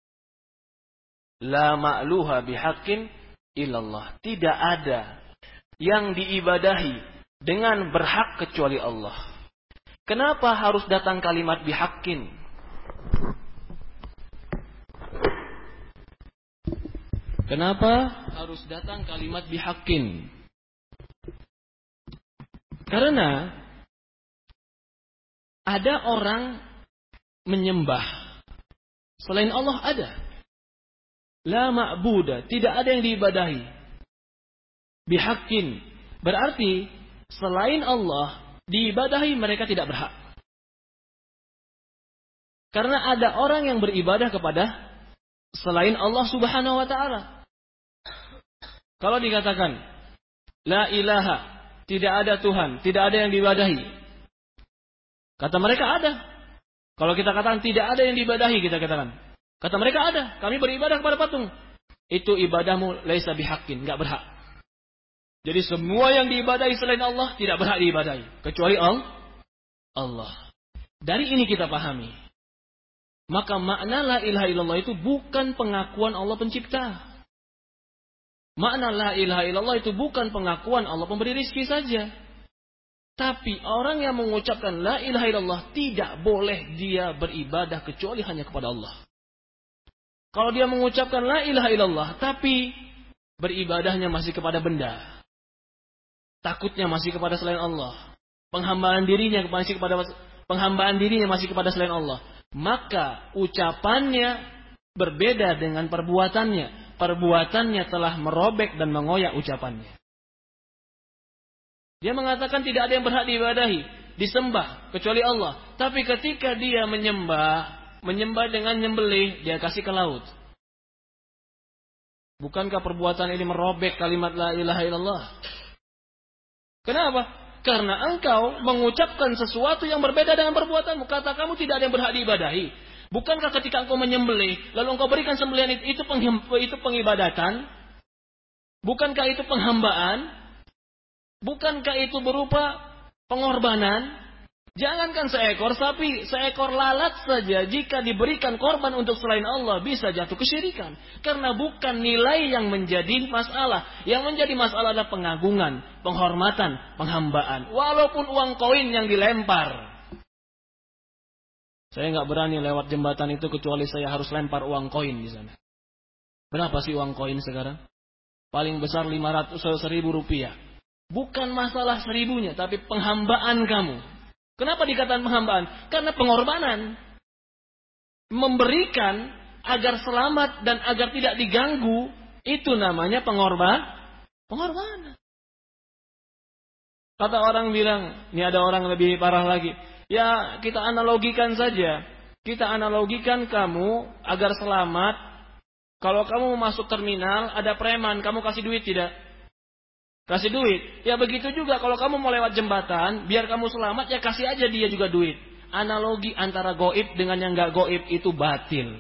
La ma'luha bihaqqin illallah. Tidak ada yang diibadahi dengan berhak kecuali Allah. Kenapa harus datang kalimat bihaqqin? Kenapa harus datang kalimat bihaqqin? Karena ada orang menyembah selain Allah, ada. La ma'buda, tidak ada yang diibadahi. Bihaqqin, berarti selain Allah diibadahi mereka tidak berhak. Karena ada orang yang beribadah kepada selain Allah Subhanahu wa taala. Kalau dikatakan la ilaha, tidak ada Tuhan, tidak ada yang diibadahi. Kata mereka ada. Kalau kita katakan tidak ada yang diibadahi, kita katakan. Kata mereka ada, kami beribadah kepada patung. Itu ibadahmu laisa bihaqqin, enggak berhak. Jadi semua yang diibadahi selain Allah tidak berhak diibadahi, kecuali Allah. Dari ini kita pahami. Maka makna la ilaha illallah itu bukan pengakuan Allah pencipta. Makna la ilaha illallah itu bukan pengakuan Allah pemberi rezeki saja. Tapi orang yang mengucapkan la ilaha illallah tidak boleh dia beribadah kecuali hanya kepada Allah. Kalau dia mengucapkan la ilaha illallah tapi beribadahnya masih kepada benda, takutnya masih kepada selain Allah, penghambaan dirinya masih kepada penghambaan dirinya masih kepada selain Allah, maka ucapannya berbeda dengan perbuatannya. Perbuatannya telah merobek dan mengoyak ucapannya. Dia mengatakan tidak ada yang berhak diibadahi, disembah kecuali Allah. Tapi ketika dia menyembah, menyembah dengan nyembelih, dia kasih ke laut. Bukankah perbuatan ini merobek kalimat la ilaha illallah? Kenapa? Karena engkau mengucapkan sesuatu yang berbeda dengan perbuatanmu. Kata kamu tidak ada yang berhak diibadahi. Bukankah ketika engkau menyembelih, lalu engkau berikan sembelihan itu, itu pengibadatan? Bukankah itu penghambaan? Bukankah itu berupa pengorbanan? Jangankan seekor sapi, seekor lalat saja jika diberikan korban untuk selain Allah bisa jatuh kesyirikan. Karena bukan nilai yang menjadi masalah. Yang menjadi masalah adalah pengagungan, penghormatan, penghambaan. Walaupun uang koin yang dilempar. Saya nggak berani lewat jembatan itu kecuali saya harus lempar uang koin di sana. Berapa sih uang koin sekarang? Paling besar lima ratus seribu rupiah. Bukan masalah seribunya, tapi penghambaan kamu. Kenapa dikatakan penghambaan? Karena pengorbanan. Memberikan agar selamat dan agar tidak diganggu, itu namanya pengorban, pengorbanan. Kata orang bilang, ini ada orang lebih parah lagi. Ya kita analogikan saja. Kita analogikan kamu agar selamat. Kalau kamu masuk terminal, ada preman, kamu kasih duit tidak? Kasih duit. Ya begitu juga kalau kamu mau lewat jembatan, biar kamu selamat, ya kasih aja dia juga duit. Analogi antara goib dengan yang gak goib itu batil.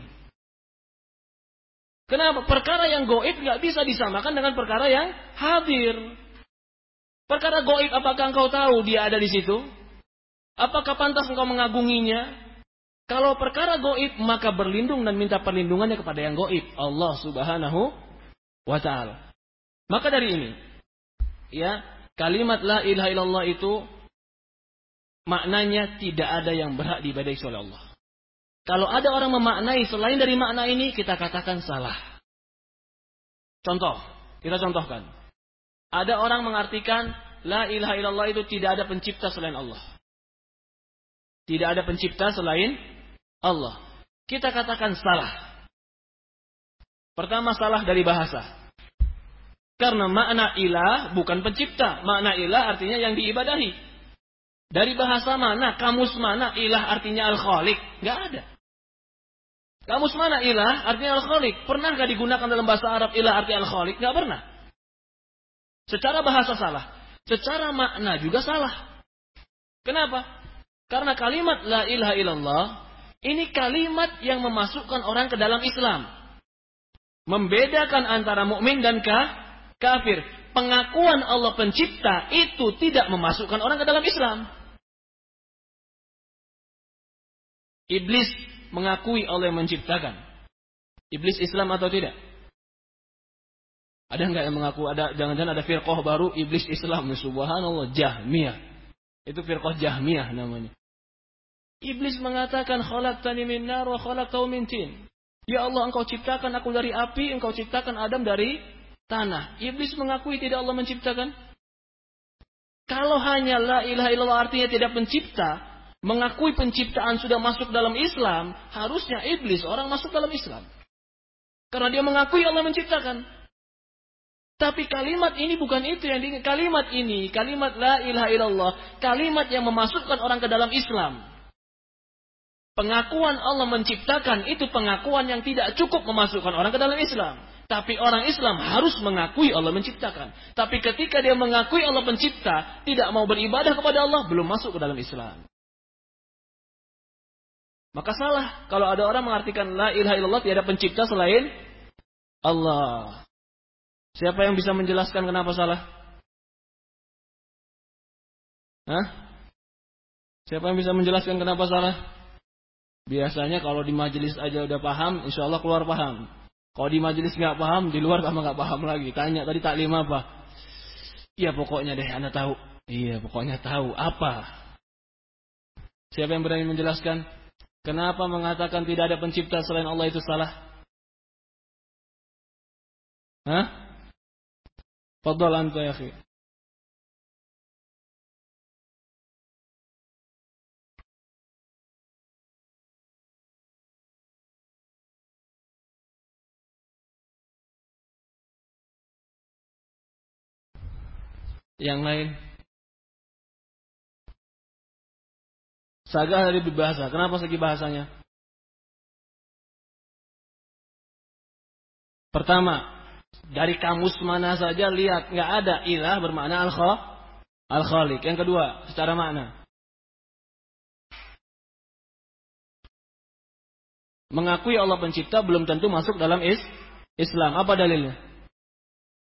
Kenapa? Perkara yang goib gak bisa disamakan dengan perkara yang hadir. Perkara goib, apakah engkau tahu dia ada di situ? Apakah pantas engkau mengagunginya? Kalau perkara goib, maka berlindung dan minta perlindungannya kepada yang goib, Allah Subhanahu wa Ta'ala. Maka dari ini, ya, kalimat la ilaha illallah itu maknanya tidak ada yang berhak diibadahi oleh Allah. Kalau ada orang memaknai selain dari makna ini, kita katakan salah. Contoh, kita contohkan. Ada orang mengartikan la ilaha illallah itu tidak ada pencipta selain Allah. Tidak ada pencipta selain Allah. Kita katakan salah. Pertama, salah dari bahasa. Karena makna ilah bukan pencipta. Makna ilah artinya yang diibadahi. Dari bahasa mana, kamus mana ilah artinya al-khaliq? Gak ada. Kamus mana ilah artinya al-khaliq? Pernah gak digunakan dalam bahasa Arab ilah artinya al-khaliq? Gak pernah. Secara bahasa salah. Secara makna juga salah. Kenapa? Karena kalimat la ilaha illallah ini kalimat yang memasukkan orang ke dalam Islam. Membedakan antara mukmin dan kafir. Kafir, pengakuan Allah pencipta itu tidak memasukkan orang ke dalam Islam. Iblis mengakui Allah yang menciptakan. Iblis Islam atau tidak? Ada nggak yang mengaku? Ada, jangan-jangan ada firqah baru iblis Islam. Subhanallah, Jahmiyah. Itu firqah Jahmiyah namanya. Iblis mengatakan khalaqtani min nar wa khalaqtahu min tin. Ya Allah, engkau ciptakan aku dari api, engkau ciptakan Adam dari tanah. Iblis mengakui tidak Allah menciptakan. Kalau hanya la ilaha illallah artinya tidak pencipta, mengakui penciptaan sudah masuk dalam Islam, harusnya iblis orang masuk dalam Islam. Karena dia mengakui Allah menciptakan. Tapi kalimat ini bukan itu yang diingat. Kalimat ini, kalimat la ilaha illallah, kalimat yang memasukkan orang ke dalam Islam. Pengakuan Allah menciptakan itu pengakuan yang tidak cukup memasukkan orang ke dalam Islam. Tapi orang Islam harus mengakui Allah menciptakan. Tapi ketika dia mengakui Allah pencipta, tidak mau beribadah kepada Allah, belum masuk ke dalam Islam. Maka salah kalau ada orang mengartikan la ilaha illallah tiada pencipta selain Allah. Siapa yang bisa menjelaskan kenapa salah? Hah? Siapa yang bisa menjelaskan kenapa salah? Biasanya kalau di majelis aja udah paham, insya Allah keluar paham. Kalau di majelis nggak paham, di luar sama nggak paham lagi. Tanya tadi taklim apa? Iya pokoknya deh, Anda tahu. Iya pokoknya tahu apa? Siapa yang berani menjelaskan? Kenapa mengatakan tidak ada pencipta selain Allah itu salah? Hah? Fadhal anta ya akhi. Yang lain? Sagah dari bahasa. Kenapa segi bahasanya? Pertama, dari kamus mana saja lihat nggak ada ilah bermakna al-khaliq. Yang kedua, secara makna. Mengakui Allah pencipta belum tentu masuk dalam is Islam. Apa dalilnya?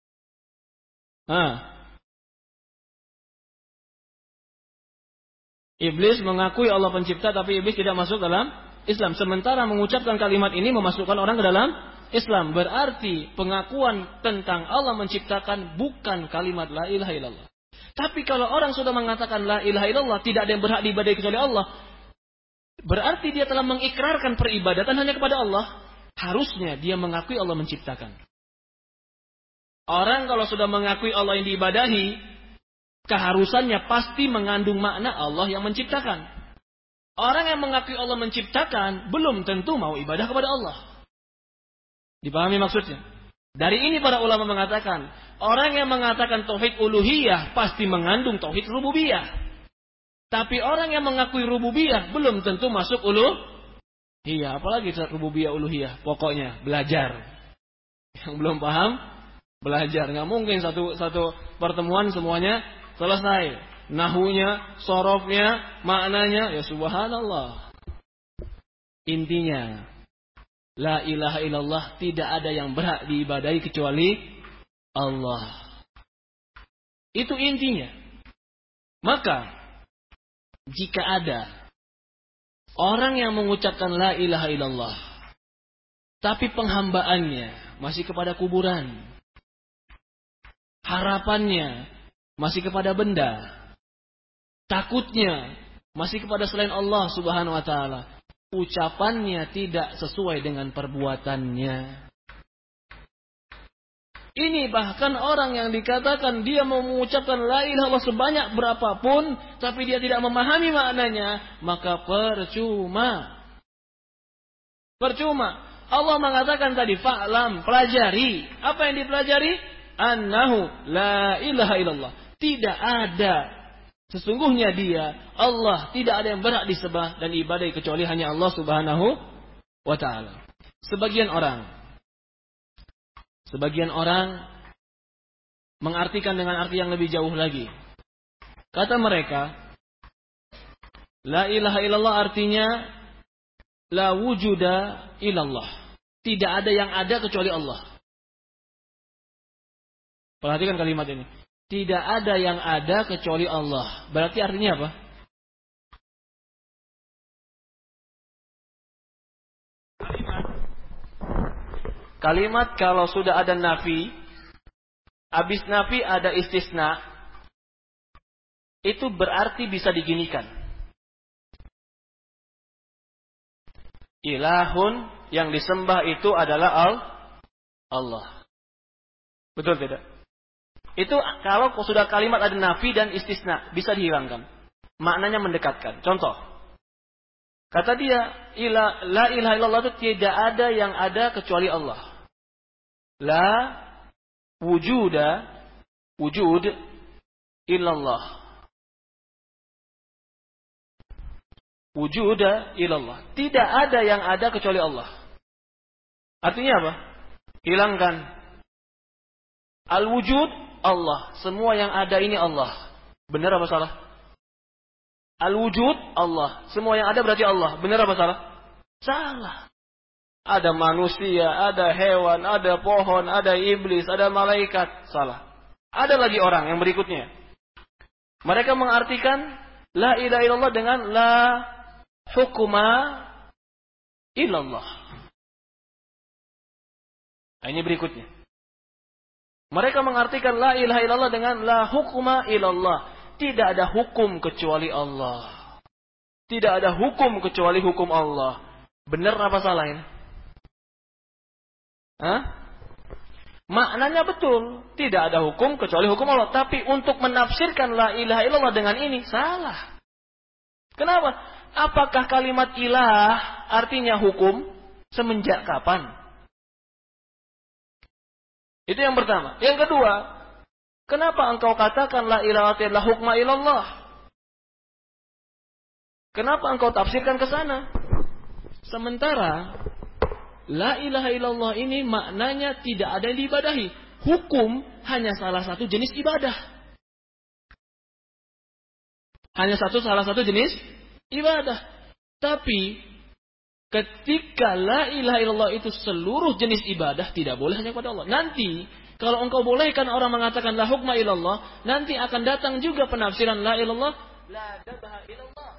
Ah. Iblis mengakui Allah pencipta, tapi iblis tidak masuk dalam Islam. Sementara mengucapkan kalimat ini memasukkan orang ke dalam Islam. Berarti pengakuan tentang Allah menciptakan bukan kalimat la ilaha illallah. Tapi kalau orang sudah mengatakan la ilaha illallah, tidak ada yang berhak diibadahi kecuali Allah, berarti dia telah mengikrarkan peribadatan hanya kepada Allah. Harusnya dia mengakui Allah menciptakan. Orang kalau sudah mengakui Allah yang diibadahi, keharusannya pasti mengandung makna Allah yang menciptakan. Orang yang mengakui Allah menciptakan belum tentu mau ibadah kepada Allah. Dipahami maksudnya? Dari ini para ulama mengatakan, orang yang mengatakan tauhid uluhiyah pasti mengandung tauhid rububiyah. Tapi orang yang mengakui rububiyah belum tentu masuk uluh. Iya, apalagi rububiyah uluhiyah. Pokoknya belajar. Yang belum paham, belajar. Nggak mungkin satu satu pertemuan semuanya selesai. Nahunya, sorofnya, maknanya, ya subhanallah. Intinya, la ilaha illallah, tidak ada yang berhak diibadahi kecuali Allah. Itu intinya. Maka, jika ada orang yang mengucapkan la ilaha illallah, tapi penghambaannya masih kepada kuburan, harapannya masih kepada benda, takutnya masih kepada selain Allah subhanahu wa ta'ala, ucapannya tidak sesuai dengan perbuatannya. Ini bahkan orang yang dikatakan dia mau mengucapkan la ilaha illallah sebanyak berapapun, tapi dia tidak memahami maknanya, maka percuma. Percuma. Allah mengatakan tadi, fa'lam, pelajari. Apa yang dipelajari? Annahu la ilaha illallah. Tidak ada. Sesungguhnya dia, Allah, tidak ada yang berhak disembah dan ibadahi kecuali hanya Allah subhanahu wa ta'ala. Sebagian orang Sebagian orang mengartikan dengan arti yang lebih jauh lagi. Kata mereka, la ilaha illallah artinya la wujuda illallah. Tidak ada yang ada kecuali Allah. Perhatikan kalimat ini. Tidak ada yang ada kecuali Allah. Berarti artinya apa? Kalimat kalau sudah ada nafi, habis nafi ada istisna, itu berarti bisa diginikan. Ilahun yang disembah itu adalah Allah. Betul tidak? Itu kalau sudah kalimat ada nafi dan istisna, bisa dihilangkan. Maknanya mendekatkan. Contoh. Kata dia, ila, la ilaha illallah itu tidak ada yang ada kecuali Allah. La wujuda, wujud illallah. Wujuda illallah. Tidak ada yang ada kecuali Allah. Artinya apa? Hilangkan. Al-wujud Allah. Semua yang ada ini Allah. Benar apa salah? Al-wujud Allah. Semua yang ada berarti Allah. Benar apa salah? Salah. Ada manusia, ada hewan, ada pohon, ada iblis, ada malaikat. Salah. Ada lagi orang yang berikutnya. Mereka mengartikan la ilaha illallah dengan la hukma illallah. Nah, ini berikutnya. Mereka mengartikan la ilaha illallah dengan la hukma illallah. Tidak ada hukum kecuali Allah. Tidak ada hukum kecuali hukum Allah. Benar apa salah ini? Hah? Maknanya betul. Tidak ada hukum kecuali hukum Allah. Tapi untuk menafsirkan la ilaha illallah dengan ini salah. Kenapa? Apakah kalimat ilah artinya hukum? Semenjak kapan? Itu yang pertama. Yang kedua, kenapa engkau katakan la ilaha illallah hukma illallah? Kenapa engkau tafsirkan ke sana? Sementara la ilaha illallah ini maknanya tidak ada yang diibadahi. Hukum hanya salah satu jenis ibadah. Hanya satu salah satu jenis ibadah. Tapi ketika la ilaha illallah itu seluruh jenis ibadah, tidak boleh hanya kepada Allah. Nanti kalau engkau bolehkan orang mengatakan la hukma illallah, nanti akan datang juga penafsiran la ilallah la dabaha illallah.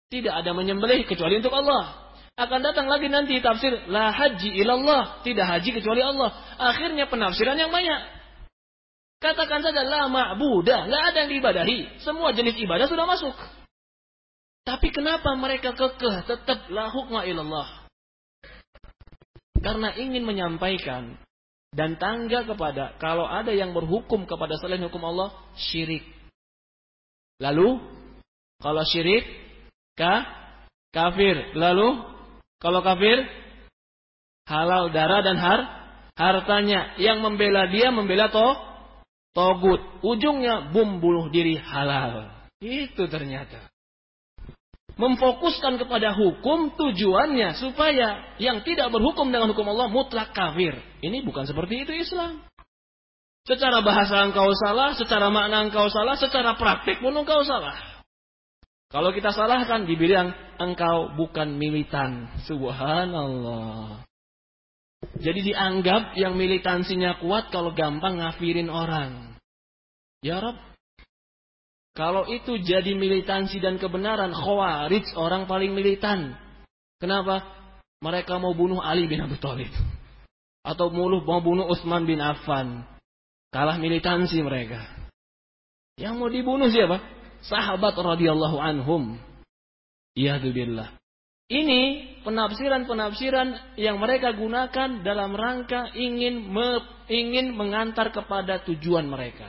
Tidak ada menyembelih kecuali untuk Allah. Akan datang lagi nanti tafsir la haji ilallah, tidak haji kecuali Allah. Akhirnya penafsiran yang banyak. Katakan saja la ma'budah, enggak ada yang diibadahi. Semua jenis ibadah sudah masuk. Tapi kenapa mereka kekeh tetap la hukma ilallah? Karena ingin menyampaikan dan tangga kepada kalau ada yang berhukum kepada selain hukum Allah, syirik. Lalu kalau syirik ka kafir. Lalu kalau kafir halal darah dan har hartanya. Yang membela dia membela toh togut. Ujungnya bom bunuh diri halal. Itu ternyata. Memfokuskan kepada hukum tujuannya supaya yang tidak berhukum dengan hukum Allah mutlak kafir. Ini bukan seperti itu Islam. Secara bahasa engkau salah, secara makna engkau salah, secara praktik pun engkau salah. Kalau kita salahkan dibilang engkau bukan militan. Subhanallah. Jadi dianggap yang militansinya kuat kalau gampang ngafirin orang. Ya Rabb. Kalau itu jadi militansi dan kebenaran, Khawarij orang paling militan. Kenapa? Mereka mau bunuh Ali bin Abi Thalib. Atau mau bunuh Utsman bin Affan. Kalah militansi mereka. Yang mau dibunuh siapa? Sahabat radhiyallahu anhum. Iyadzubillah. Ini penafsiran-penafsiran yang mereka gunakan dalam rangka ingin me, ingin mengantar kepada tujuan mereka.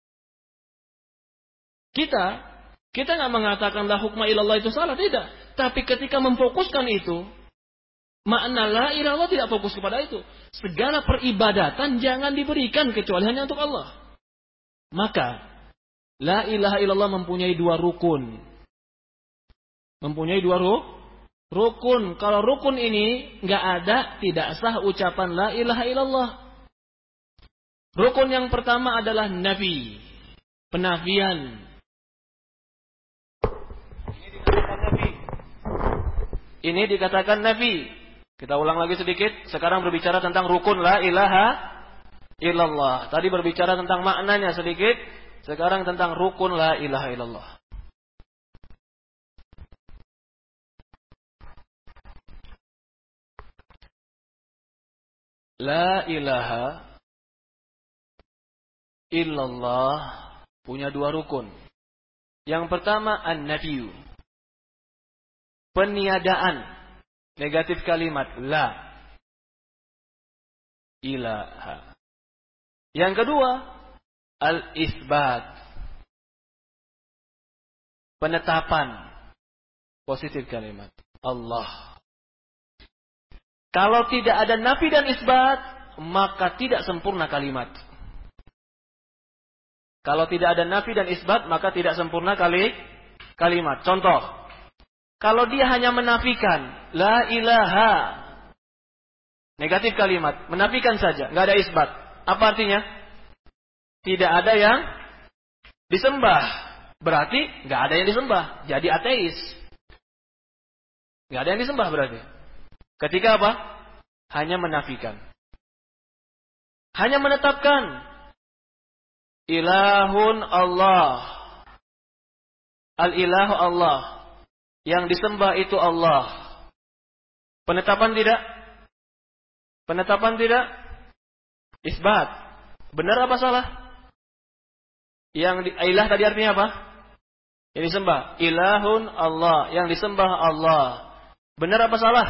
Kita, kita nggak mengatakan la hukma ilallah itu salah, tidak. Tapi ketika memfokuskan itu, makna la ilaha illallah tidak fokus kepada itu. Segala peribadatan jangan diberikan kecuali hanya untuk Allah. Maka la ilaha illallah mempunyai dua rukun. Mempunyai dua ru, rukun. Kalau rukun ini nggak ada, tidak sah ucapan la ilaha illallah. Rukun yang pertama adalah nafi, penafian. Ini dikatakan nafi. Kita ulang lagi sedikit. Sekarang berbicara tentang rukun la ilaha illallah. Tadi berbicara tentang maknanya sedikit. Sekarang tentang rukun la ilaha illallah. La ilaha illallah punya dua rukun. Yang pertama an-nafiyu. Peniadaan. Negatif kalimat la ilaha. Yang kedua al-isbat. Penetapan. Positif kalimat Allah. Kalau tidak ada nafi dan isbat, maka tidak sempurna kalimat. Kalau tidak ada nafi dan isbat, maka tidak sempurna kali kalimat. Contoh. Kalau dia hanya menafikan la ilaha, negatif kalimat, menafikan saja, nggak ada isbat. Apa artinya? Tidak ada yang disembah. Berarti nggak ada yang disembah. Jadi ateis. Nggak ada yang disembah berarti. Ketika apa? Hanya menafikan. Hanya menetapkan ilahun Allah. Al-ilahu Allah. Yang disembah itu Allah. Penetapan tidak? Penetapan tidak? Isbat. Benar apa salah? Yang di, ilah tadi artinya apa? Yang disembah. Ilahun Allah. Yang disembah Allah. Benar apa salah?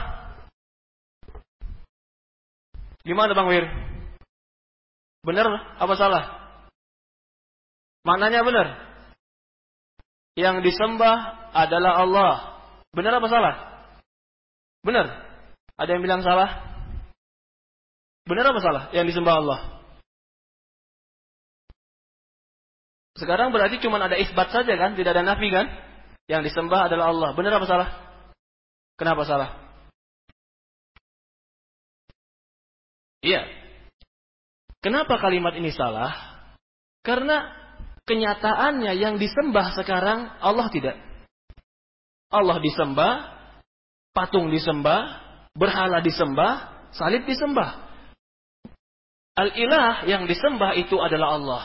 Gimana Bang Wir? Benar apa salah? Maknanya benar. Yang disembah adalah Allah. Benar apa salah? Benar. Ada yang bilang salah? Benar apa salah? Yang disembah Allah. Sekarang berarti cuma ada isbat saja kan? Tidak ada nafi kan? Yang disembah adalah Allah. Benar apa salah? Kenapa salah? Iya. Kenapa kalimat ini salah? Karena kenyataannya yang disembah sekarang Allah tidak. Allah disembah, patung disembah, berhala disembah, salib disembah. Al-ilah yang disembah itu adalah Allah.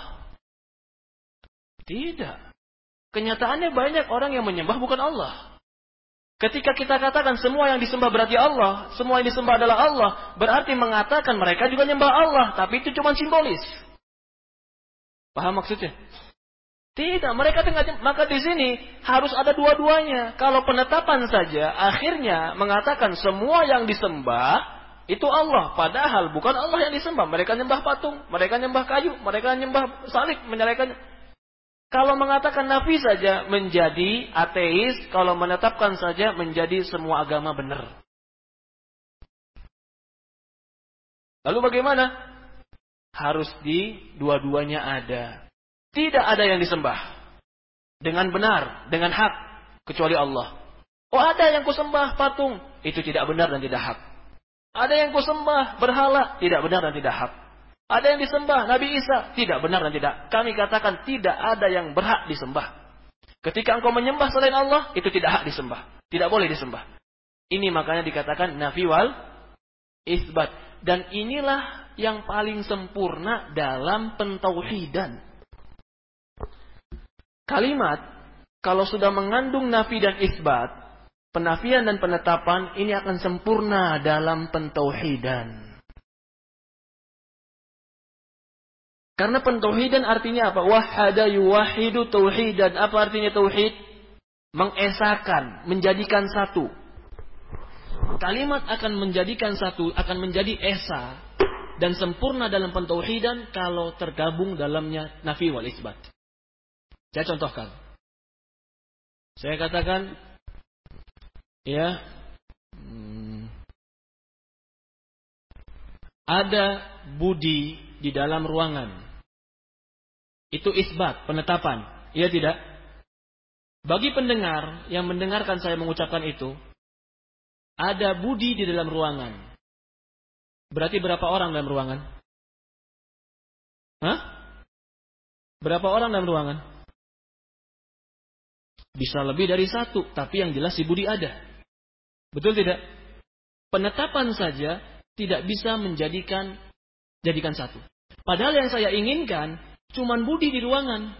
Tidak. Kenyataannya banyak orang yang menyembah bukan Allah. Ketika kita katakan semua yang disembah berarti Allah, semua yang disembah adalah Allah, berarti mengatakan mereka juga nyembah Allah, tapi itu cuma simbolis. Paham maksudnya? Tidak, mereka tengah, maka di sini harus ada dua-duanya. Kalau penetapan saja akhirnya mengatakan semua yang disembah itu Allah, padahal bukan Allah yang disembah. Mereka nyembah patung, mereka nyembah kayu, mereka nyembah salib, menyerahkan. Kalau mengatakan nafi saja menjadi ateis, kalau menetapkan saja menjadi semua agama benar. Lalu bagaimana? Harus di dua-duanya ada. Tidak ada yang disembah dengan benar, dengan hak, kecuali Allah. Oh, ada yang kusembah patung, itu tidak benar dan tidak hak. Ada yang kusembah berhala, tidak benar dan tidak hak. Ada yang disembah Nabi Isa, tidak benar dan tidak. Kami katakan tidak ada yang berhak disembah. Ketika engkau menyembah selain Allah, itu tidak hak disembah. Tidak boleh disembah. Ini makanya dikatakan nafi wal isbat. Dan inilah yang paling sempurna dalam pentauhidan. Kalimat, kalau sudah mengandung nafi dan isbat, penafian dan penetapan, ini akan sempurna dalam pentauhidan. Karena pentauhidan artinya apa? Wahada yuwahidu tauhidan. Apa artinya tauhid? Mengesakan, menjadikan satu. Kalimat akan menjadikan satu, akan menjadi esa dan sempurna dalam pentauhidan kalau tergabung dalamnya nafi wal isbat. Saya contohkan. Saya katakan, ya, hmm, ada budi di dalam ruangan. Itu isbat, penetapan. Iya tidak? Bagi pendengar yang mendengarkan saya mengucapkan itu, ada budi di dalam ruangan. Berarti berapa orang dalam ruangan? Hah? Berapa orang dalam ruangan? Bisa lebih dari satu, tapi yang jelas si budi ada. Betul tidak? Penetapan saja tidak bisa menjadikan jadikan satu. Padahal yang saya inginkan cuman budi di ruangan.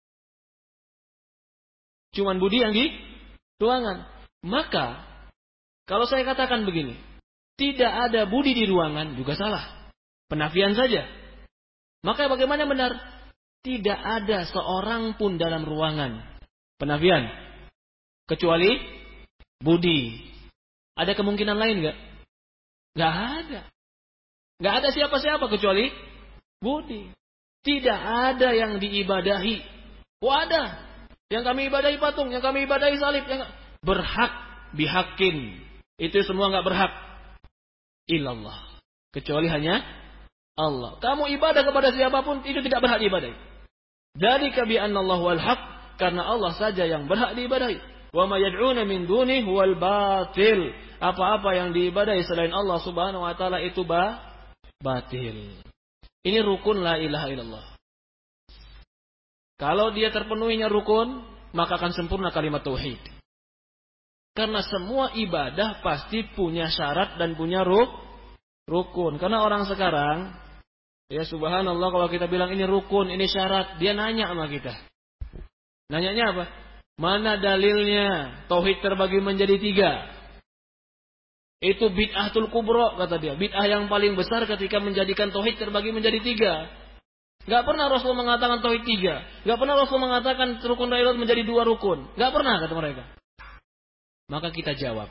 Cuman budi yang di ruangan. Maka, kalau saya katakan begini, tidak ada budi di ruangan juga salah. Penafian saja. Maka bagaimana benar? Tidak ada seorang pun dalam ruangan. Penafian. Kecuali budi. Ada kemungkinan lain enggak? Enggak ada. Enggak ada siapa-siapa kecuali budi. Tidak ada yang diibadahi. Oh ada. Yang kami ibadahi patung, yang kami ibadahi salib. Yang berhak bihakin. Itu semua enggak berhak. Ilallah. Kecuali hanya Allah. Kamu ibadah kepada siapapun, itu tidak berhak diibadahi. Dzalika bi annallahu al-haq. Karena Allah saja yang berhak diibadahi. Wa ma yad'una min dunihi wal batil. Apa-apa yang diibadahi selain Allah Subhanahu wa taala itu ba batil. Ini rukun la ilaha illallah. Kalau dia terpenuhinya rukun, maka akan sempurna kalimat tauhid. Karena semua ibadah pasti punya syarat dan punya ruk, rukun. Karena orang sekarang, ya subhanallah, kalau kita bilang ini rukun, ini syarat, dia nanya sama kita. Nanyanya apa? Mana dalilnya tauhid terbagi menjadi tiga? Itu bid'ahul kubra, kata dia. Bid'ah yang paling besar ketika menjadikan tauhid terbagi menjadi tiga. Gak pernah Rasul mengatakan tauhid tiga. Gak pernah Rasul mengatakan rukun ibadah menjadi dua rukun. Gak pernah, kata mereka. Maka kita jawab.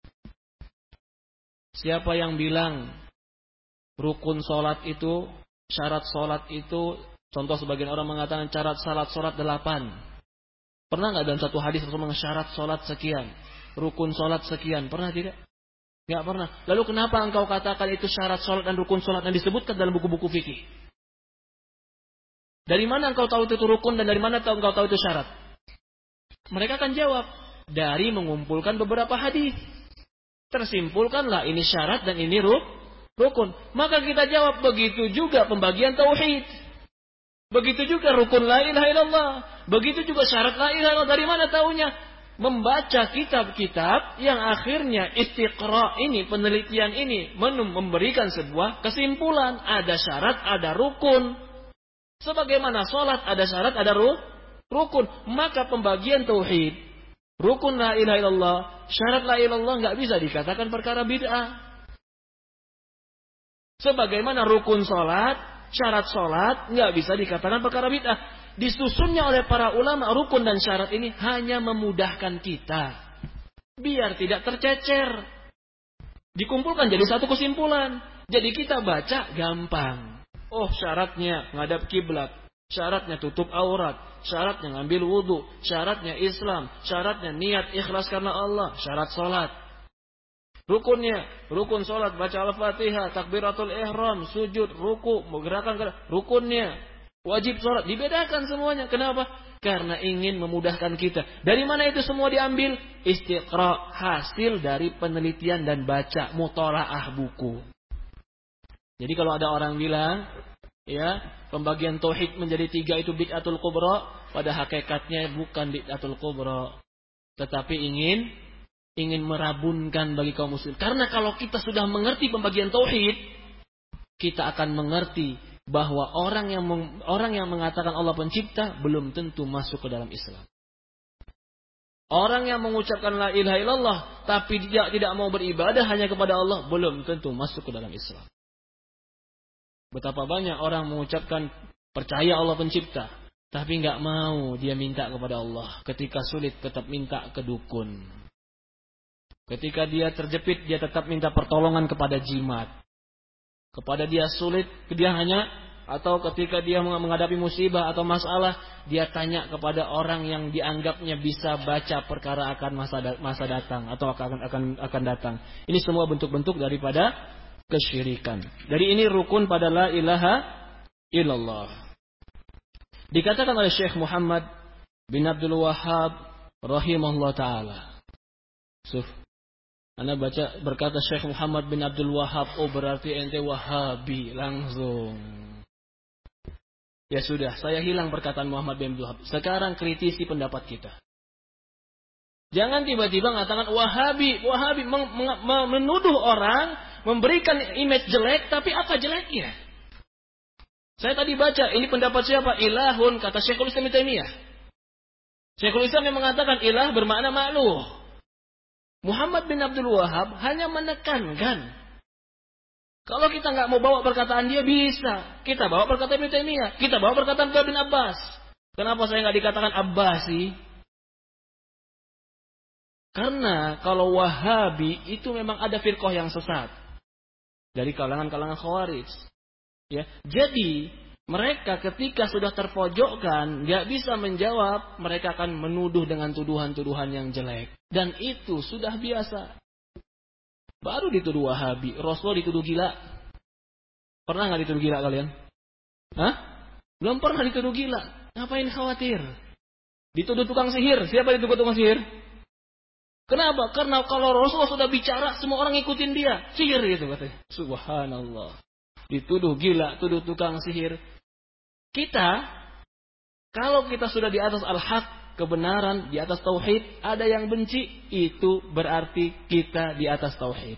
Siapa yang bilang rukun solat itu, syarat solat itu, contoh sebagian orang mengatakan syarat salat solat delapan. Pernah gak dalam satu hadis Rasul mengatakan syarat solat sekian, rukun solat sekian? Pernah tidak? Gak pernah. Lalu kenapa engkau katakan itu syarat sholat dan rukun sholat yang disebutkan dalam buku-buku fikih? Dari mana engkau tahu itu rukun dan dari mana engkau tahu itu syarat? Mereka akan jawab, dari mengumpulkan beberapa hadis. Tersimpulkanlah ini syarat dan ini rukun. Maka kita jawab, begitu juga pembagian tauhid. Begitu juga rukun la ilaha illallah. Begitu juga syarat la ilaha illallah. Dari mana taunya? Membaca kitab-kitab yang akhirnya istiqra ini, penelitian ini memberikan sebuah kesimpulan. Ada syarat, ada rukun. Sebagaimana sholat ada syarat, ada rukun. Maka pembagian tauhid Rukun la ilaha illallah, syarat la ilaha illallah nggak bisa dikatakan perkara bid'ah. Sebagaimana rukun sholat, syarat sholat nggak bisa dikatakan perkara bid'ah. Disusunnya oleh para ulama rukun dan syarat ini hanya memudahkan kita biar tidak tercecer. Dikumpulkan jadi satu kesimpulan. Jadi kita baca gampang. Oh, syaratnya ngadap kiblat, syaratnya tutup aurat, syaratnya ngambil wudu, syaratnya Islam, syaratnya niat ikhlas karena Allah, syarat sholat. Rukunnya, rukun sholat baca al-fatihah, takbiratul ihram, sujud, ruku, menggerakkan rukunnya, wajib sholat, dibedakan semuanya. Kenapa? Karena ingin memudahkan kita. Dari mana itu semua diambil? Istiqra, hasil dari penelitian dan baca mutolaah buku. Jadi kalau ada orang bilang, ya, pembagian tauhid menjadi tiga itu bid'atul kubra, pada hakikatnya bukan bid'atul kubra, tetapi ingin ingin merabunkan bagi kaum muslim. Karena kalau kita sudah mengerti pembagian tauhid, kita akan mengerti bahwa orang yang orang yang mengatakan Allah pencipta belum tentu masuk ke dalam Islam. Orang yang mengucapkan la ilaha illallah tapi tidak tidak mau beribadah hanya kepada Allah belum tentu masuk ke dalam Islam. Betapa banyak orang mengucapkan percaya Allah pencipta, tapi nggak mau dia minta kepada Allah. Ketika sulit tetap minta ke dukun. Ketika dia terjepit dia tetap minta pertolongan kepada jimat. Kepada dia sulit dia hanya atau ketika dia menghadapi musibah atau masalah dia tanya kepada orang yang dianggapnya bisa baca perkara akan masa masa datang atau akan akan akan datang. Ini semua bentuk-bentuk daripada kesyirikan. Dari ini rukun pada la ilaha illallah. Dikatakan oleh Syekh Muhammad bin Abdul Wahhab rahimahullah taala. Suf. Anda baca berkata Syekh Muhammad bin Abdul Wahhab, oh berarti ente Wahabi langsung. Ya sudah, saya hilang perkataan Muhammad bin Abdul Wahhab. Sekarang kritisi pendapat kita. Jangan tiba-tiba mengatakan Wahabi, Wahabi meng- meng- menuduh orang, memberikan image jelek, tapi apa jeleknya? Saya tadi baca, ini pendapat siapa? Ilahun, kata Syekhul Islam Ibnu Taimiyah. Syekhul Islam yang mengatakan ilah bermakna makhluk. Muhammad bin Abdul Wahhab hanya menekankan. Kalau kita nggak mau bawa perkataan dia bisa, kita bawa perkataan Ibnu Taimiyah, kita bawa perkataan Abdullah bin Abbas. Kenapa saya nggak dikatakan Abbasi? Karena kalau Wahabi itu memang ada firqah yang sesat dari kalangan-kalangan Khawarij. Ya, jadi mereka ketika sudah terpojokkan, nggak bisa menjawab, mereka akan menuduh dengan tuduhan-tuduhan yang jelek. Dan itu sudah biasa. Baru dituduh Wahabi, Rasul dituduh gila. Pernah nggak dituduh gila kalian? Hah? Belum pernah dituduh gila. Ngapain khawatir? Dituduh tukang sihir. Siapa dituduh tukang sihir? Kenapa? Karena kalau Rasulullah sudah bicara, semua orang ngikutin dia. Sihir gitu katanya. Subhanallah. Dituduh gila, tuduh tukang sihir. Kita, kalau kita sudah di atas al-haq, kebenaran, di atas tauhid, ada yang benci, itu berarti kita di atas tauhid.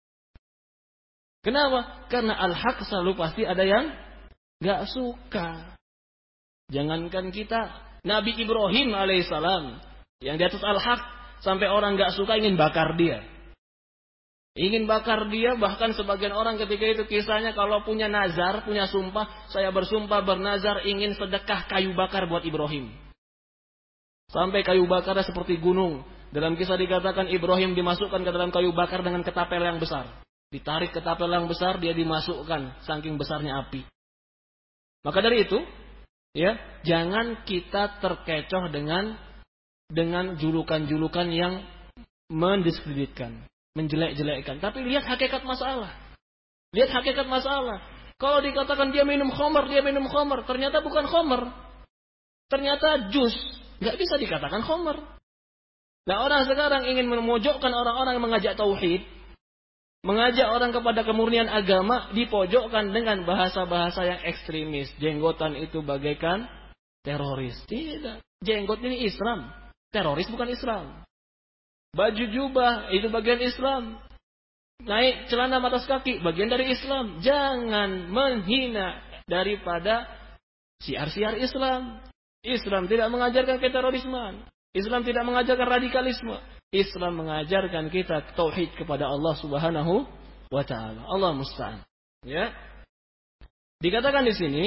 Kenapa? Karena al-haq selalu pasti ada yang gak suka. Jangankan kita, Nabi Ibrahim alaihissalam, yang di atas al-haq, sampai orang gak suka ingin bakar dia. Ingin bakar dia, bahkan sebagian orang ketika itu kisahnya kalau punya nazar, punya sumpah, saya bersumpah bernazar ingin sedekah kayu bakar buat Ibrahim. Sampai kayu bakarnya seperti gunung. Dalam kisah dikatakan Ibrahim dimasukkan ke dalam kayu bakar dengan ketapel yang besar. Ditarik ketapel yang besar, dia dimasukkan, saking besarnya api. Maka dari itu, ya, jangan kita terkecoh dengan dengan julukan-julukan yang mendiskreditkan, menjelek-jelekkan. Tapi lihat hakikat masalah. Lihat hakikat masalah. Kalau dikatakan dia minum khamar, dia minum khamar, ternyata bukan khamar. Ternyata jus. Gak bisa dikatakan khamar. Nah, orang sekarang ingin memojokkan orang-orang yang mengajak tauhid, mengajak orang kepada kemurnian agama, dipojokkan dengan bahasa-bahasa yang ekstremis. Jenggotan itu bagaikan teroris. Tidak. Jenggot ini Islam. Teroris bukan Islam. Baju jubah itu bagian Islam. Naik celana atas kaki bagian dari Islam. Jangan menghina daripada siar-siar Islam. Islam tidak mengajarkan keterorisme. Islam tidak mengajarkan radikalisme. Islam mengajarkan kita tauhid kepada Allah Subhanahu wa taala. Allah musta'an. Ya. Dikatakan di sini,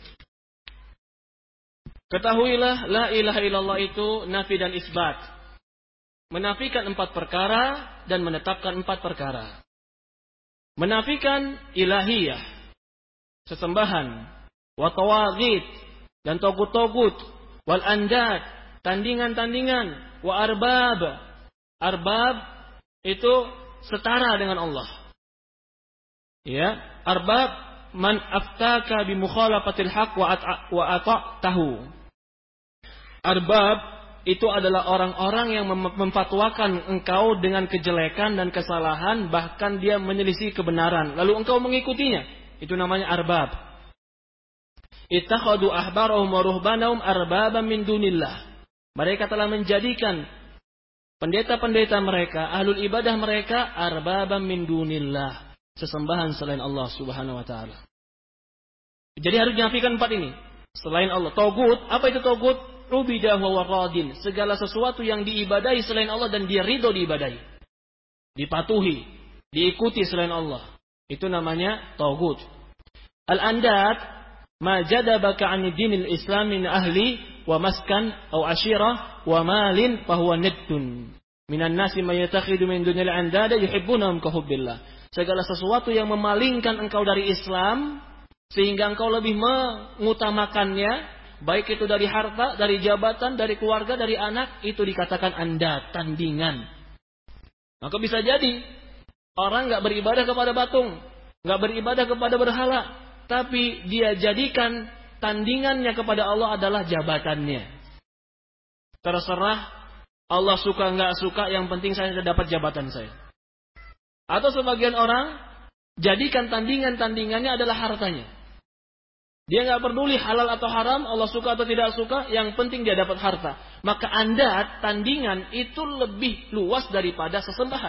ketahuilah la ilaha illallah itu nafi dan isbat. Menafikan empat perkara dan menetapkan empat perkara. Menafikan ilahiyah, sesembahan, wa tawaghit dan togut-togut, wal andad, tandingan-tandingan, wa arbab. Arbab itu setara dengan Allah. Ya, arbab man aftaka bi mukhalafatil haqq wa ata'tahu. Arbab itu adalah orang-orang yang memfatwakan engkau dengan kejelekan dan kesalahan, bahkan dia menyelisih kebenaran, lalu engkau mengikutinya. Itu namanya arbab. Ittakhadu ahbarahum wa ruhbanahum arbaban min dunillah. Mereka telah menjadikan pendeta-pendeta mereka, ahlul ibadah mereka, arbaban min dunillah, sesembahan selain Allah Subhanahu wa taala. Jadi harus dinafikan empat ini. Selain Allah. Togut, apa itu togut? Ubidah wa radin, segala sesuatu yang diibadahi selain Allah dan dia ridho diibadahi, dipatuhi, diikuti selain Allah, itu namanya togut. Al-andad ma jadabaka 'ani dinil islam min ahli wa maskan aw ashirah wa malin fa huwa niddun minan nasi may yatakhidu min dunil andada yuhibbunahum ka hubbillah. Segala sesuatu yang memalingkan engkau dari Islam sehingga engkau lebih mengutamakannya, baik itu dari harta, dari jabatan, dari keluarga, dari anak, itu dikatakan andad, tandingan. Maka bisa jadi orang gak beribadah kepada patung, gak beribadah kepada berhala, tapi dia jadikan tandingannya kepada Allah adalah jabatannya. Terserah Allah suka gak suka, yang penting saya dapat jabatan saya. Atau sebagian orang jadikan tandingan-tandingannya adalah hartanya. Dia nggak peduli halal atau haram, Allah suka atau tidak suka, yang penting dia dapat harta. Maka andad, tandingan itu lebih luas daripada sesembahan.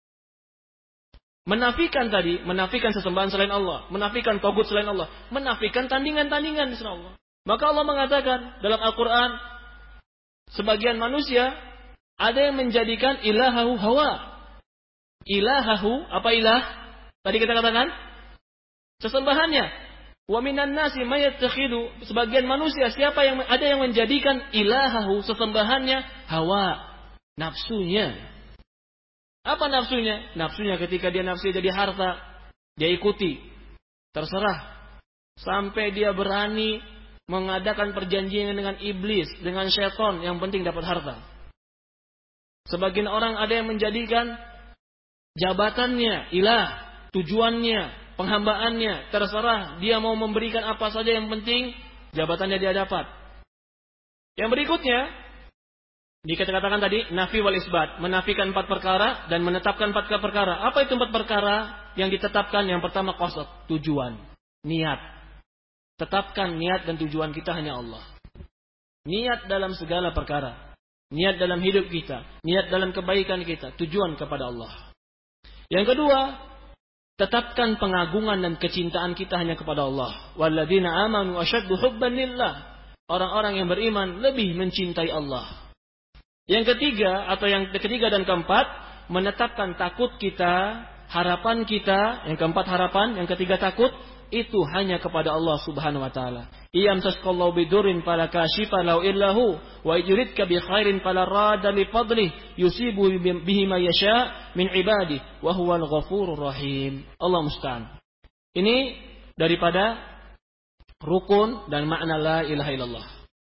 Menafikan tadi, menafikan sesembahan selain Allah, menafikan togut selain Allah, menafikan tandingan-tandingan selain Allah. Maka Allah mengatakan dalam Al-Quran, sebagian manusia ada yang menjadikan ilahahu hawa. Ilahahu, apa ilah? Tadi kita katakan sesembahannya. Wa minan nasi may yattakhidhu, sebagian manusia siapa yang ada yang menjadikan ilahahu, sesembahannya, hawa, nafsunya. Apa nafsunya? Nafsunya ketika dia nafsu jadi harta, dia ikuti. Terserah. Sampai dia berani mengadakan perjanjian dengan iblis, dengan syaitan, yang penting dapat harta. Sebagian orang ada yang menjadikan jabatannya ilah, tujuannya, penghambaannya, terserah dia mau memberikan apa saja, yang penting jabatannya dia dapat. Yang berikutnya dikatakan tadi nafi wal isbat, menafikan empat perkara dan menetapkan empat perkara. Apa itu empat perkara yang ditetapkan? Yang pertama qasad, tujuan, niat. Tetapkan niat dan tujuan kita hanya Allah. Niat dalam segala perkara, niat dalam hidup kita, niat dalam kebaikan kita, tujuan kepada Allah. Yang kedua, tetapkan pengagungan dan kecintaan kita hanya kepada Allah. Walladzina amanu asyaddu hubban lillah. Orang-orang yang beriman lebih mencintai Allah. Yang ketiga atau yang ketiga dan keempat, menetapkan takut kita, harapan kita, yang keempat harapan, yang ketiga takut, itu hanya kepada Allah Subhanahu wa taala. Iyam tasqallahu bidurin fala kashifa lahu illahu wa yujridka bi khairin fala rada li fadlih yusibu bihi ma yasha min ibadi wa huwal ghafurur rahim. Allah musta'an. Ini daripada rukun dan makna la ilaha illallah.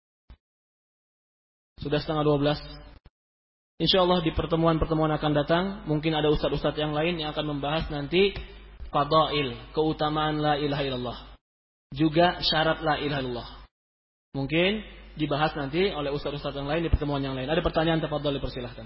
Sudah setengah dua belas. Insyaallah di pertemuan-pertemuan akan datang mungkin ada ustaz-ustaz yang lain yang akan membahas nanti fadail, keutamaan la ilaha illallah. Juga syarat la ilaha illallah. Mungkin dibahas nanti oleh ustaz-ustaz yang lain di pertemuan yang lain. Ada pertanyaan, tafadhol, dipersilahkan.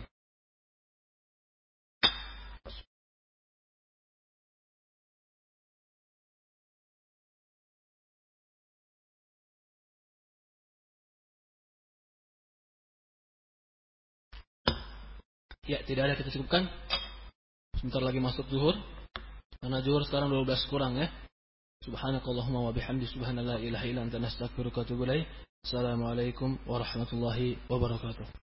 Ya, tidak ada, kita cukupkan. Sebentar lagi masuk zuhur. Karena zuhur sekarang dua belas kurang ya. Subhanakallahumma wa bihamdi subhanallah ilaha illa anta nastaghfiruka wa atubu ilaik. Assalamualaikum warahmatullahi wabarakatuh.